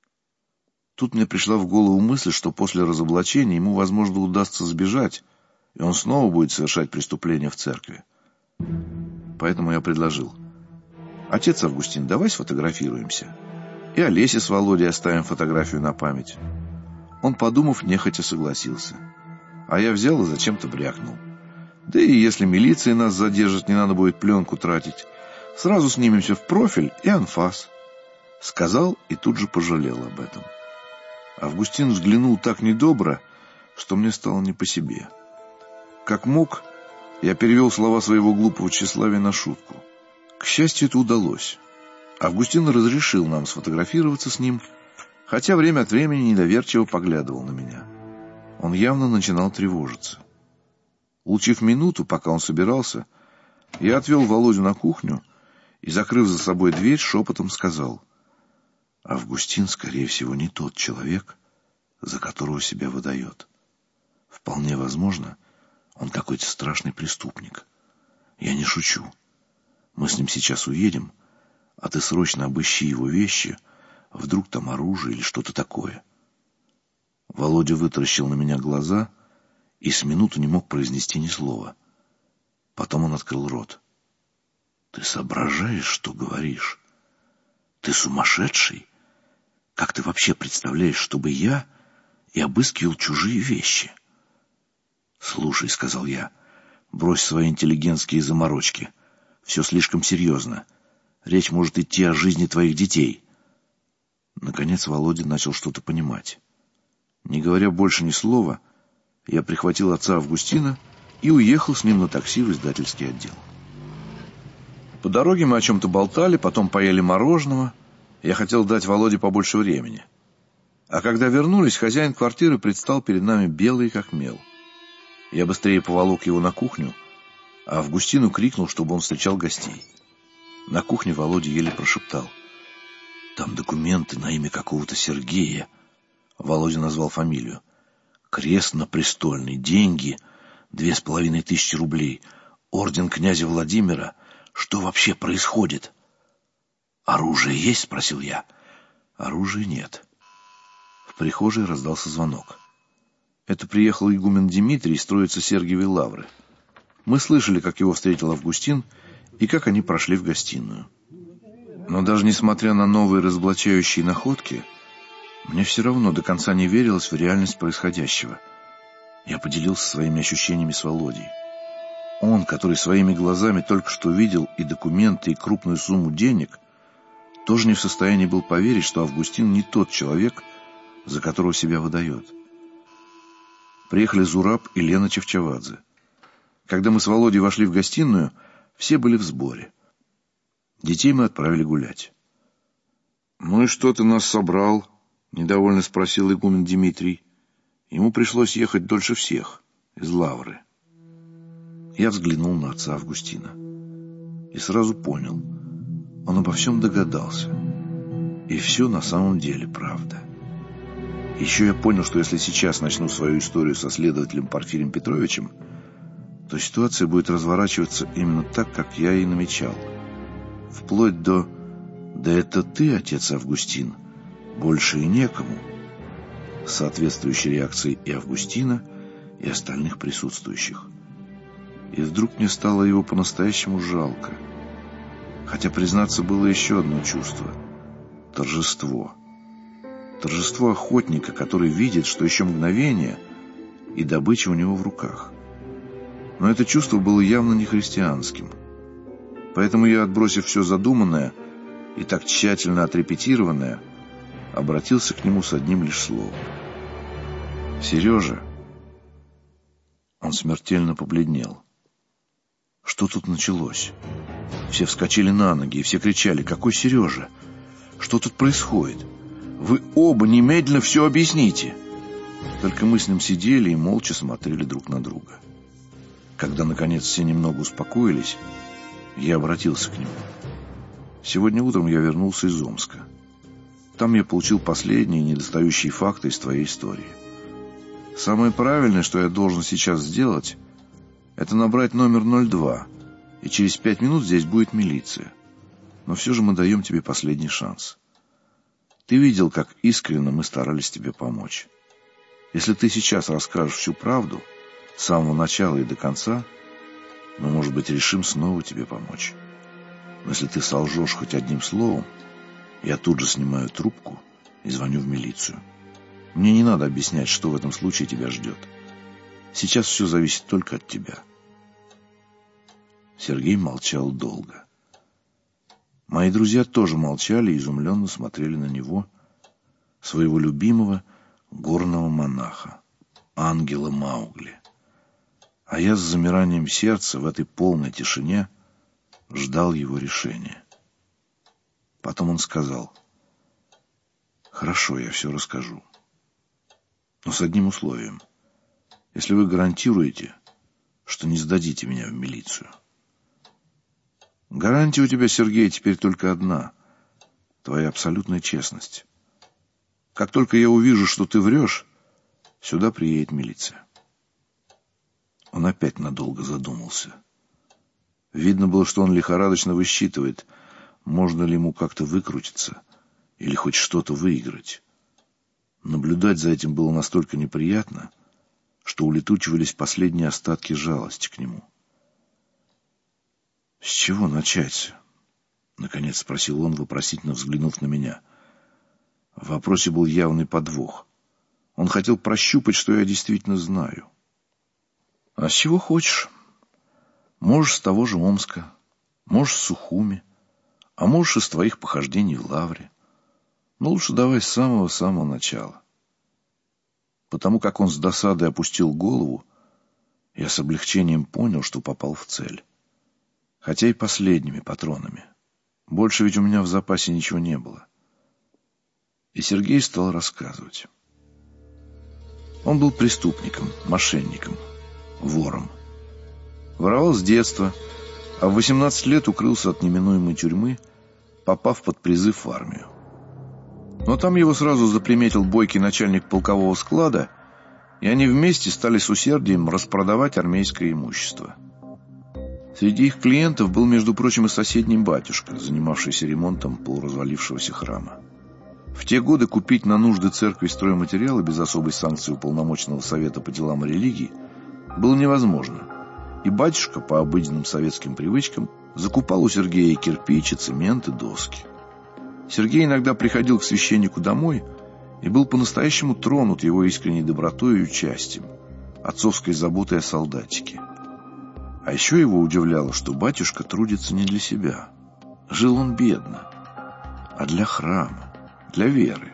A: Тут мне пришла в голову мысль, что после разоблачения ему, возможно, удастся сбежать, и он снова будет совершать преступления в церкви. Поэтому я предложил: отец Августин, давай сфотографируемся. И Олесе с Володей оставим фотографию на память. Он, подумав, нехотя согласился. А я взял и зачем-то брякнул: да и если милиция нас задержит, не надо будет пленку тратить. Сразу снимемся в профиль и анфас. Сказал и тут же пожалел об этом. Августин взглянул так недобро, что мне стало не по себе. Как мог, я перевел слова своего глупого тщеславия на шутку. К счастью, это удалось. Августин разрешил нам сфотографироваться с ним, хотя время от времени недоверчиво поглядывал на меня. Он явно начинал тревожиться. Улучив минуту, пока он собирался, я отвел Володю на кухню и, закрыв за собой дверь, шепотом сказал: Августин, скорее всего, не тот человек, за которого себя выдает. Вполне возможно, он какой-то страшный преступник. Я не шучу. Мы с ним сейчас уедем, а ты срочно обыщи его вещи, вдруг там оружие или что-то такое. Володя вытаращил на меня глаза и с минуту не мог произнести ни слова. Потом он открыл рот. Ты соображаешь, что говоришь? Ты сумасшедший? Как ты вообще представляешь, чтобы я и обыскивал чужие вещи? Слушай, сказал я, брось свои интеллигентские заморочки. Все слишком серьезно. Речь может идти о жизни твоих детей. Наконец Володя начал что-то понимать. Не говоря больше ни слова, Я прихватил отца Августина и уехал с ним на такси в издательский отдел. По дороге мы о чем-то болтали, потом поели мороженого. Я хотел дать Володе побольше времени. А когда вернулись, хозяин квартиры предстал перед нами белый как мел. Я быстрее поволок его на кухню, а Августину крикнул, чтобы он встречал гостей. На кухне Володя еле прошептал: «Там документы на имя какого-то Сергея». Володя назвал фамилию. «Крест на престольный, деньги, две с половиной тысячи рублей, орден князя Владимира. Что вообще происходит?» «Оружие есть?» — спросил я. «Оружия нет». В прихожей раздался звонок. Это приехал игумен Дмитрий из Троицы Сергиевой Лавры. Мы слышали, как его встретил Августин и как они прошли в гостиную. Но даже несмотря на новые разоблачающие находки, мне все равно до конца не верилось в реальность происходящего. Я поделился своими ощущениями с Володей. Он, который своими глазами только что видел и документы, и крупную сумму денег, тоже не в состоянии был поверить, что Августин не тот человек, за которого себя выдает. Приехали Зураб и Лена Чевчавадзе. Когда мы с Володей вошли в гостиную, все были в сборе. Детей мы отправили гулять. «Ну и что ты нас собрал?» — недовольно спросил игумен Дмитрий. Ему пришлось ехать дольше всех, из Лавры. Я взглянул на отца Августина и сразу понял, он обо всем догадался. И все на самом деле правда. Еще я понял, что если сейчас начну свою историю со следователем Порфирием Петровичем, то ситуация будет разворачиваться именно так, как я и намечал. Вплоть до «Да это ты, отец Августин, больше и некому», соответствующей реакцией и Августина, и остальных присутствующих. И вдруг мне стало его по-настоящему жалко. Хотя, признаться, было еще одно чувство — торжество. Торжество охотника, который видит, что еще мгновение, и добыча у него в руках. Но это чувство было явно не христианским. Поэтому я, отбросив все задуманное и так тщательно отрепетированное, обратился к нему с одним лишь словом. «Сережа!» Он смертельно побледнел. Что тут началось? Все вскочили на ноги, и все кричали: «Какой Сережа? Что тут происходит? Вы оба немедленно все объясните!» Только мы с ним сидели и молча смотрели друг на друга. Когда, наконец, все немного успокоились, я обратился к нему. «Сегодня утром я вернулся из Омска. Там я получил последние недостающие факты из твоей истории. Самое правильное, что я должен сейчас сделать, это набрать номер ноль два, и через пять минут здесь будет милиция. Но все же мы даем тебе последний шанс. Ты видел, как искренне мы старались тебе помочь. Если ты сейчас расскажешь всю правду, с самого начала и до конца, мы, может быть, решим снова тебе помочь. Но если ты солжешь хоть одним словом, я тут же снимаю трубку и звоню в милицию. Мне не надо объяснять, что в этом случае тебя ждет. Сейчас все зависит только от тебя». Сергей молчал долго. Мои друзья тоже молчали и изумленно смотрели на него, своего любимого горного монаха, ангела Маугли. А я с замиранием сердца в этой полной тишине ждал его решения. Потом он сказал: «Хорошо, я все расскажу. Но с одним условием. Если вы гарантируете, что не сдадите меня в милицию». «Гарантия у тебя, Сергей, теперь только одна — твоя абсолютная честность. Как только я увижу, что ты врешь, сюда приедет милиция». Он опять надолго задумался. Видно было, что он лихорадочно высчитывает, можно ли ему как-то выкрутиться или хоть что-то выиграть. Наблюдать за этим было настолько неприятно, что улетучивались последние остатки жалости к нему. «С чего начать?» — наконец спросил он, вопросительно взглянув на меня. В вопросе был явный подвох. Он хотел прощупать, что я действительно знаю. «А с чего хочешь? Можешь с того же Омска, можешь с Сухуми, а можешь из твоих похождений в Лавре. Но лучше давай с самого-самого начала». Потому как он с досадой опустил голову, я с облегчением понял, что попал в цель. Хотя и последними патронами. Больше ведь у меня в запасе ничего не было. И Сергей стал рассказывать. Он был преступником, мошенником, вором. Воровал с детства, а в восемнадцать лет укрылся от неминуемой тюрьмы, попав под призыв в армию. Но там его сразу заприметил бойкий начальник полкового склада, и они вместе стали с усердием распродавать армейское имущество. Среди их клиентов был, между прочим, и соседний батюшка, занимавшийся ремонтом полуразвалившегося храма. В те годы купить на нужды церкви стройматериалы без особой санкции уполномоченного совета по делам религии было невозможно, и батюшка по обыденным советским привычкам закупал у Сергея кирпич, цемент и доски. Сергей иногда приходил к священнику домой и был по-настоящему тронут его искренней добротой и участием, отцовской заботой о солдатике. А еще его удивляло, что батюшка трудится не для себя. Жил он бедно, а для храма, для веры.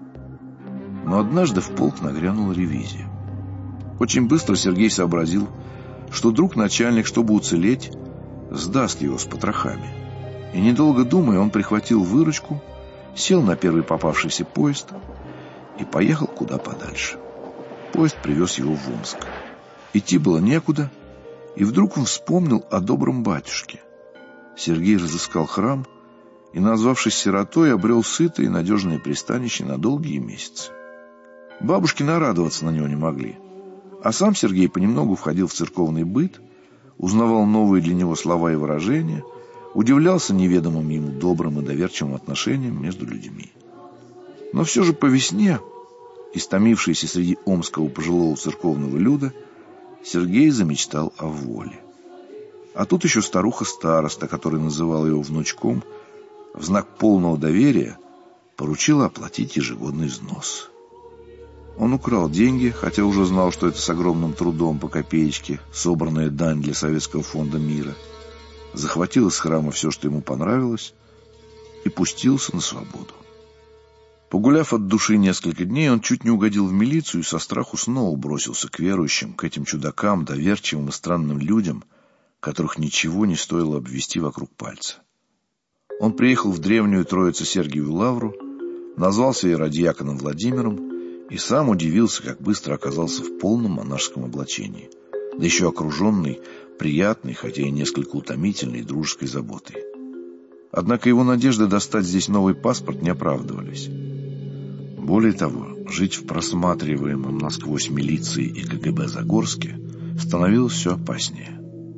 A: Но однажды в полк нагрянула ревизия. Очень быстро Сергей сообразил, что друг начальник, чтобы уцелеть, сдаст его с потрохами. И, недолго думая, он прихватил выручку, сел на первый попавшийся поезд и поехал куда подальше. Поезд привез его в Омск. Идти было некуда, и вдруг он вспомнил о добром батюшке. Сергей разыскал храм и, назвавшись сиротой, обрел сытое и надежное пристанище на долгие месяцы. Бабушки нарадоваться на него не могли. А сам Сергей понемногу входил в церковный быт, узнавал новые для него слова и выражения, удивлялся неведомым ему добрым и доверчивым отношениям между людьми. Но все же по весне, истомившийся среди омского пожилого церковного люда, Сергей замечтал о воле. А тут еще старуха-староста, которая называла его внучком, в знак полного доверия поручила оплатить ежегодный взнос. Он украл деньги, хотя уже знал, что это с огромным трудом по копеечке, собранная дань для Советского фонда мира, захватил из храма все, что ему понравилось, и пустился на свободу. Погуляв от души несколько дней, он чуть не угодил в милицию и со страху снова бросился к верующим, к этим чудакам, доверчивым и странным людям, которых ничего не стоило обвести вокруг пальца. Он приехал в древнюю Троице-Сергиеву лавру, назвался иеродиаконом Владимиром и сам удивился, как быстро оказался в полном монашеском облачении, да еще окруженный приятной, хотя и несколько утомительной дружеской заботой. Однако его надежды достать здесь новый паспорт не оправдывались. Более того, жить в просматриваемом насквозь милиции и КГБ Загорске становилось все опаснее.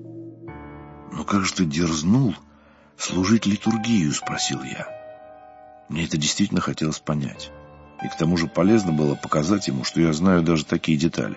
A: «Но как же ты дерзнул служить литургию?» — спросил я. Мне это действительно хотелось понять. И к тому же полезно было показать ему, что я знаю даже такие детали.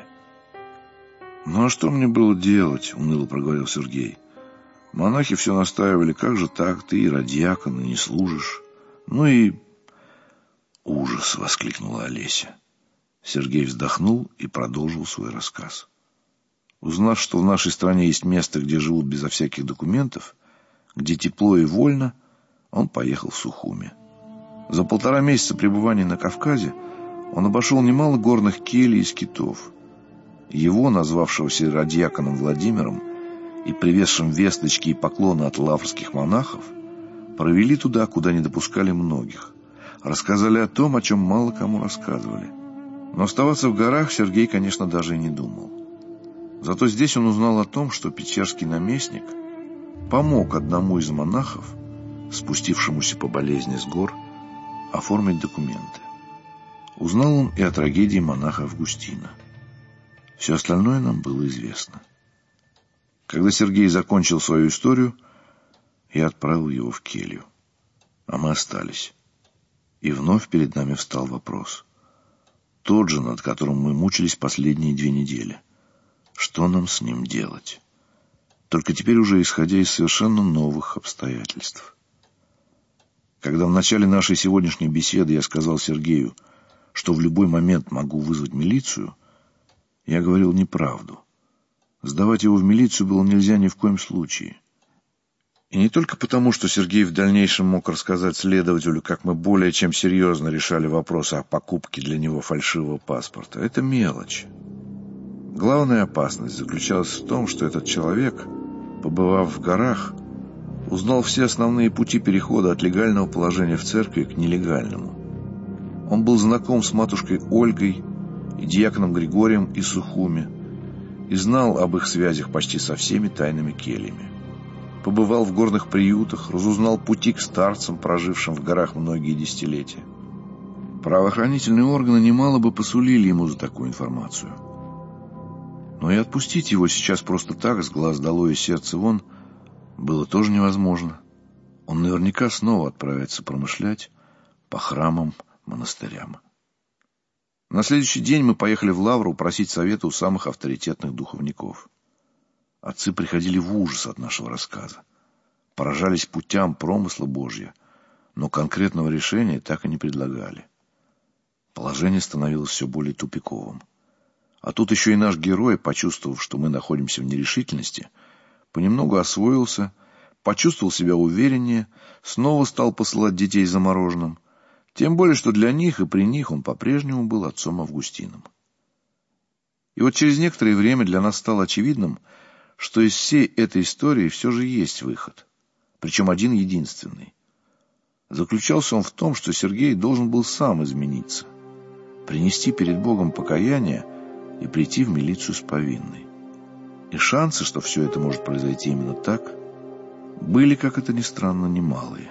A: «Ну а что мне было делать?» — уныло проговорил Сергей. «Монахи все настаивали, как же так, ты иеродиакон и не служишь. Ну и...» «Ужас!» — воскликнула Олеся. Сергей вздохнул и продолжил свой рассказ. Узнав, что в нашей стране есть место, где живут безо всяких документов, где тепло и вольно, он поехал в Сухуми. За полтора месяца пребывания на Кавказе он обошел немало горных келий и скитов. Его, назвавшегося иеродиаконом Владимиром и привезшим весточки и поклоны от лаврских монахов, провели туда, куда не допускали многих. Рассказали о том, о чем мало кому рассказывали. Но оставаться в горах Сергей, конечно, даже и не думал. Зато здесь он узнал о том, что печерский наместник помог одному из монахов, спустившемуся по болезни с гор, оформить документы. Узнал он и о трагедии монаха Августина. Все остальное нам было известно. Когда Сергей закончил свою историю, я отправил его в келью. А мы остались. И вновь перед нами встал вопрос. Тот же, над которым мы мучились последние две недели. Что нам с ним делать? Только теперь уже исходя из совершенно новых обстоятельств. Когда в начале нашей сегодняшней беседы я сказал Сергею, что в любой момент могу вызвать милицию, я говорил неправду. Сдавать его в милицию было нельзя ни в коем случае. И не только потому, что Сергей в дальнейшем мог рассказать следователю, как мы более чем серьезно решали вопрос о покупке для него фальшивого паспорта. Это мелочь. Главная опасность заключалась в том, что этот человек, побывав в горах, узнал все основные пути перехода от легального положения в церкви к нелегальному. Он был знаком с матушкой Ольгой и диаконом Григорием из Сухуми и знал об их связях почти со всеми тайными кельями. Побывал в горных приютах, разузнал пути к старцам, прожившим в горах многие десятилетия. Правоохранительные органы немало бы посулили ему за такую информацию. Но и отпустить его сейчас просто так, с глаз долой и сердца вон, было тоже невозможно. Он наверняка снова отправится промышлять по храмам, монастырям. На следующий день мы поехали в Лавру просить совета у самых авторитетных духовников. Отцы приходили в ужас от нашего рассказа, поражались путям промысла Божья, но конкретного решения так и не предлагали. Положение становилось все более тупиковым. А тут еще и наш герой, почувствовав, что мы находимся в нерешительности, понемногу освоился, почувствовал себя увереннее, снова стал посылать детей за мороженым, тем более, что для них и при них он по-прежнему был отцом Августином. И вот через некоторое время для нас стало очевидным, что из всей этой истории все же есть выход, причем один единственный. Заключался он в том, что Сергей должен был сам измениться, принести перед Богом покаяние и прийти в милицию с повинной. И шансы, что все это может произойти именно так, были, как это ни странно, немалые.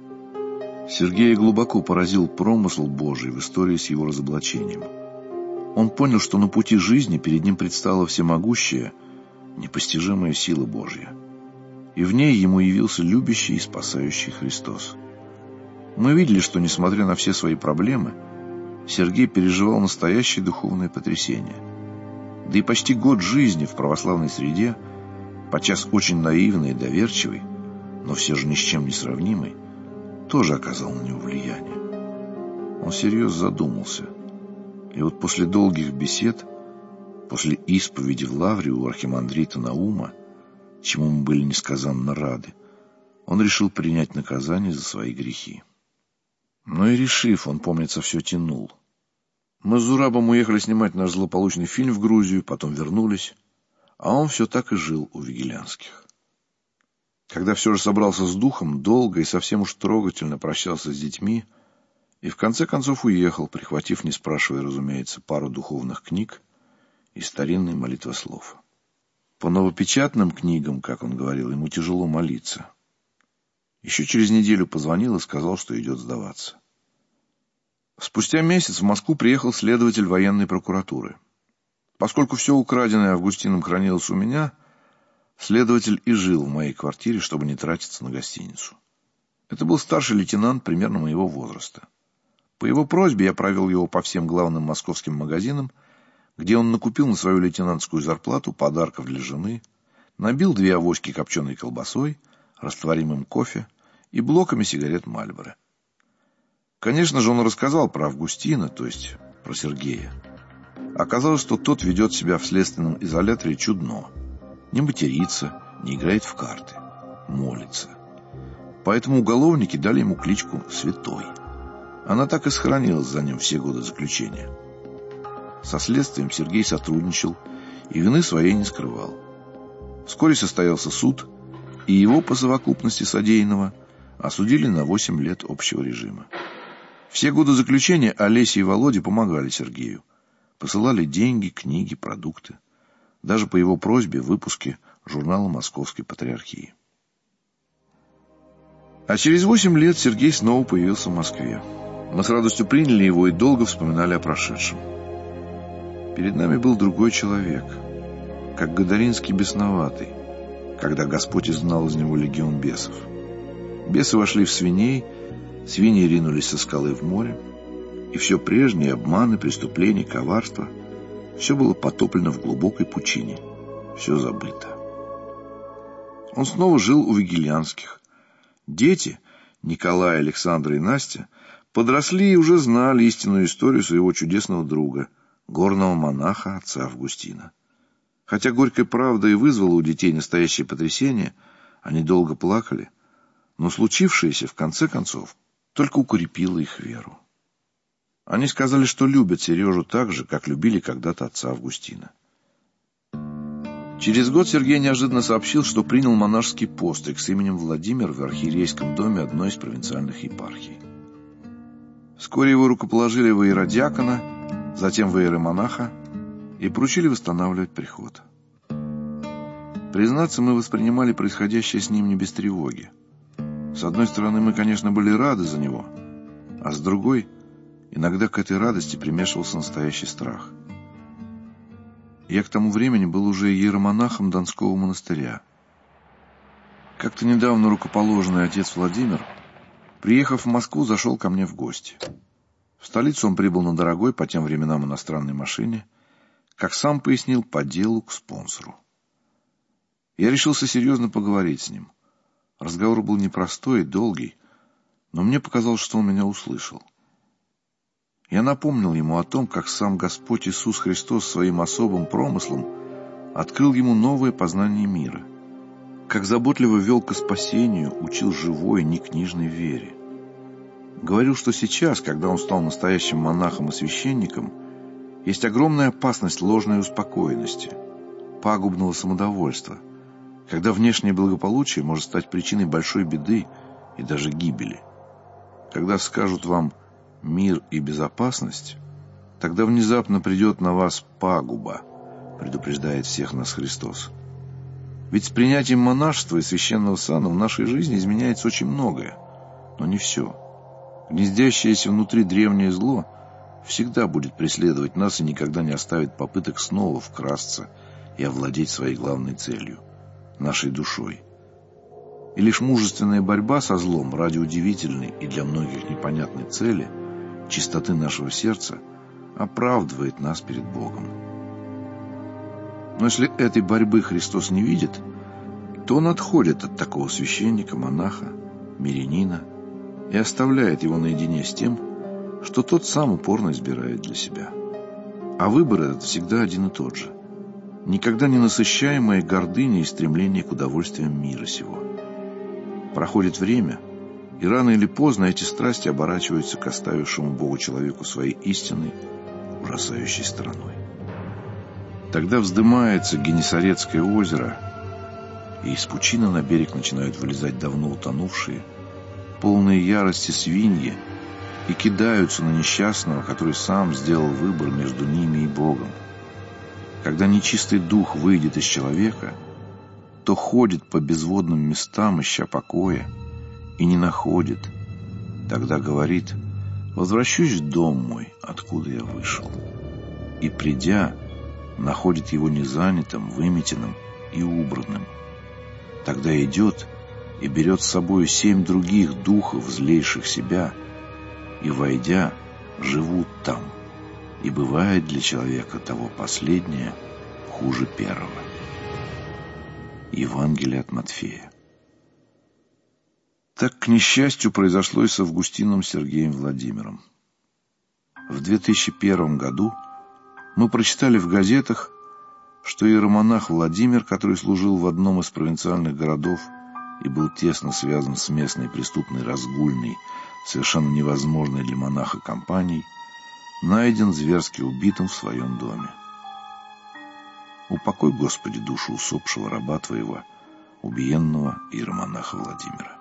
A: Сергея глубоко поразил промысл Божий в истории с его разоблачением. Он понял, что на пути жизни перед ним предстала всемогущая, непостижимая сила Божья, и в ней ему явился любящий и спасающий Христос. Мы видели, что, несмотря на все свои проблемы, Сергей переживал настоящее духовное потрясение. Да и почти год жизни в православной среде, подчас очень наивный и доверчивый, но все же ни с чем не сравнимый, тоже оказал на него влияние. Он серьезно задумался, и вот после долгих бесед, после исповеди в Лавре у архимандрита Наума, чему мы были несказанно рады, он решил принять наказание за свои грехи. Но и решив, он, помнится, все тянул. Мы с Зурабом уехали снимать наш злополучный фильм в Грузию, потом вернулись, а он все так и жил у Вигелянских. Когда все же собрался с духом, долго и совсем уж трогательно прощался с детьми и в конце концов уехал, прихватив, не спрашивая, разумеется, пару духовных книг и старинный молитвослов. По новопечатным книгам, как он говорил, ему тяжело молиться. Еще через неделю позвонил и сказал, что идет сдаваться. Спустя месяц в Москву приехал следователь военной прокуратуры. Поскольку все украденное Августином хранилось у меня, следователь и жил в моей квартире, чтобы не тратиться на гостиницу. Это был старший лейтенант примерно моего возраста. По его просьбе я провел его по всем главным московским магазинам, где он накупил на свою лейтенантскую зарплату подарков для жены, набил две авоськи копченой колбасой, растворимым кофе и блоками сигарет Мальборо. Конечно же, он рассказал про Августина, то есть про Сергея. Оказалось, что тот ведет себя в следственном изоляторе чудно. Не матерится, не играет в карты, молится. Поэтому уголовники дали ему кличку «Святой». Она так и сохранилась за ним все годы заключения. Со следствием Сергей сотрудничал и вины своей не скрывал. Вскоре состоялся суд, и его по совокупности содеянного осудили на восемь лет общего режима. Все годы заключения Олеся и Володя помогали Сергею. Посылали деньги, книги, продукты. Даже по его просьбе выпуски журнала Московской Патриархии. А через восемь лет Сергей снова появился в Москве. Мы с радостью приняли его и долго вспоминали о прошедшем. Перед нами был другой человек, как Гадаринский бесноватый, когда Господь изгнал из него легион бесов. Бесы вошли в свиней, свиньи ринулись со скалы в море, и все прежние обманы, преступления, коварство — все было потоплено в глубокой пучине, все забыто. Он снова жил у Вигелянских. Дети, Николай, Александра и Настя, подросли и уже знали истинную историю своего чудесного друга, горного монаха отца Августина. Хотя горькая правда и вызвала у детей настоящее потрясение, Они долго плакали, но случившееся, в конце концов, только укрепило их веру. Они сказали, что любят Сережу так же, как любили когда-то отца Августина. Через год Сергей неожиданно сообщил, что принял монашеский постриг с именем Владимир в архиерейском доме одной из провинциальных епархий. Вскоре его рукоположили в иеродиакона, затем в иеромонаха и поручили восстанавливать приход. Признаться, мы воспринимали происходящее с ним не без тревоги. С одной стороны, мы, конечно, были рады за него, а с другой, иногда к этой радости примешивался настоящий страх. Я к тому времени был уже иеромонахом Донского монастыря. Как-то недавно рукоположенный отец Владимир, приехав в Москву, зашел ко мне в гости. В столицу он прибыл на дорогой по тем временам иностранной машине, как сам пояснил, по делу к спонсору. Я решился серьезно поговорить с ним. Разговор был непростой и долгий, но мне показалось, что он меня услышал. Я напомнил ему о том, как сам Господь Иисус Христос своим особым промыслом открыл ему новое познание мира, как заботливо вел ко спасению, учил живой, некнижной вере. Говорил, что сейчас, когда он стал настоящим монахом и священником, есть огромная опасность ложной успокоенности, пагубного самодовольства, когда внешнее благополучие может стать причиной большой беды и даже гибели. Когда скажут вам «мир и безопасность», тогда внезапно придет на вас пагуба, предупреждает всех нас Христос. Ведь с принятием монашества и священного сана в нашей жизни изменяется очень многое, но не все. Гнездящееся внутри древнее зло всегда будет преследовать нас и никогда не оставит попыток снова вкрасться и овладеть своей главной целью — нашей душой. И лишь мужественная борьба со злом ради удивительной и для многих непонятной цели — чистоты нашего сердца оправдывает нас перед Богом. Но если этой борьбы Христос не видит, то Он отходит от такого священника, монаха, мирянина и оставляет его наедине с тем, что тот сам упорно избирает для себя. А выбор этот всегда один и тот же. Никогда не насыщаемая гордыня и стремление к удовольствиям мира сего. Проходит время, и рано или поздно эти страсти оборачиваются к оставившему Богу человеку своей истинной, ужасающей стороной. Тогда вздымается Генесарецкое озеро, и из пучины на берег начинают вылезать давно утонувшие, полные ярости свиньи, и кидаются на несчастного, который сам сделал выбор между ними и Богом. Когда нечистый дух выйдет из человека, то ходит по безводным местам, ища покоя, и не находит. Тогда говорит: «Возвращусь в дом мой, откуда я вышел». И, придя, находит его незанятым, выметенным и убранным. Тогда идет и берет с собой семь других духов, злейших себя, и, войдя, живут там. И бывает для человека того последнее хуже первого. Евангелие от Матфея. Так, к несчастью, произошло и с Августином Сергеем Владимиром. В две тысячи первом году мы прочитали в газетах, что иеромонах Владимир, который служил в одном из провинциальных городов и был тесно связан с местной преступной разгульной, совершенно невозможной для монаха компанией, найден зверски убитым в своем доме. Упокой, Господи, душу усопшего раба Твоего, убиенного иеромонаха Владимира.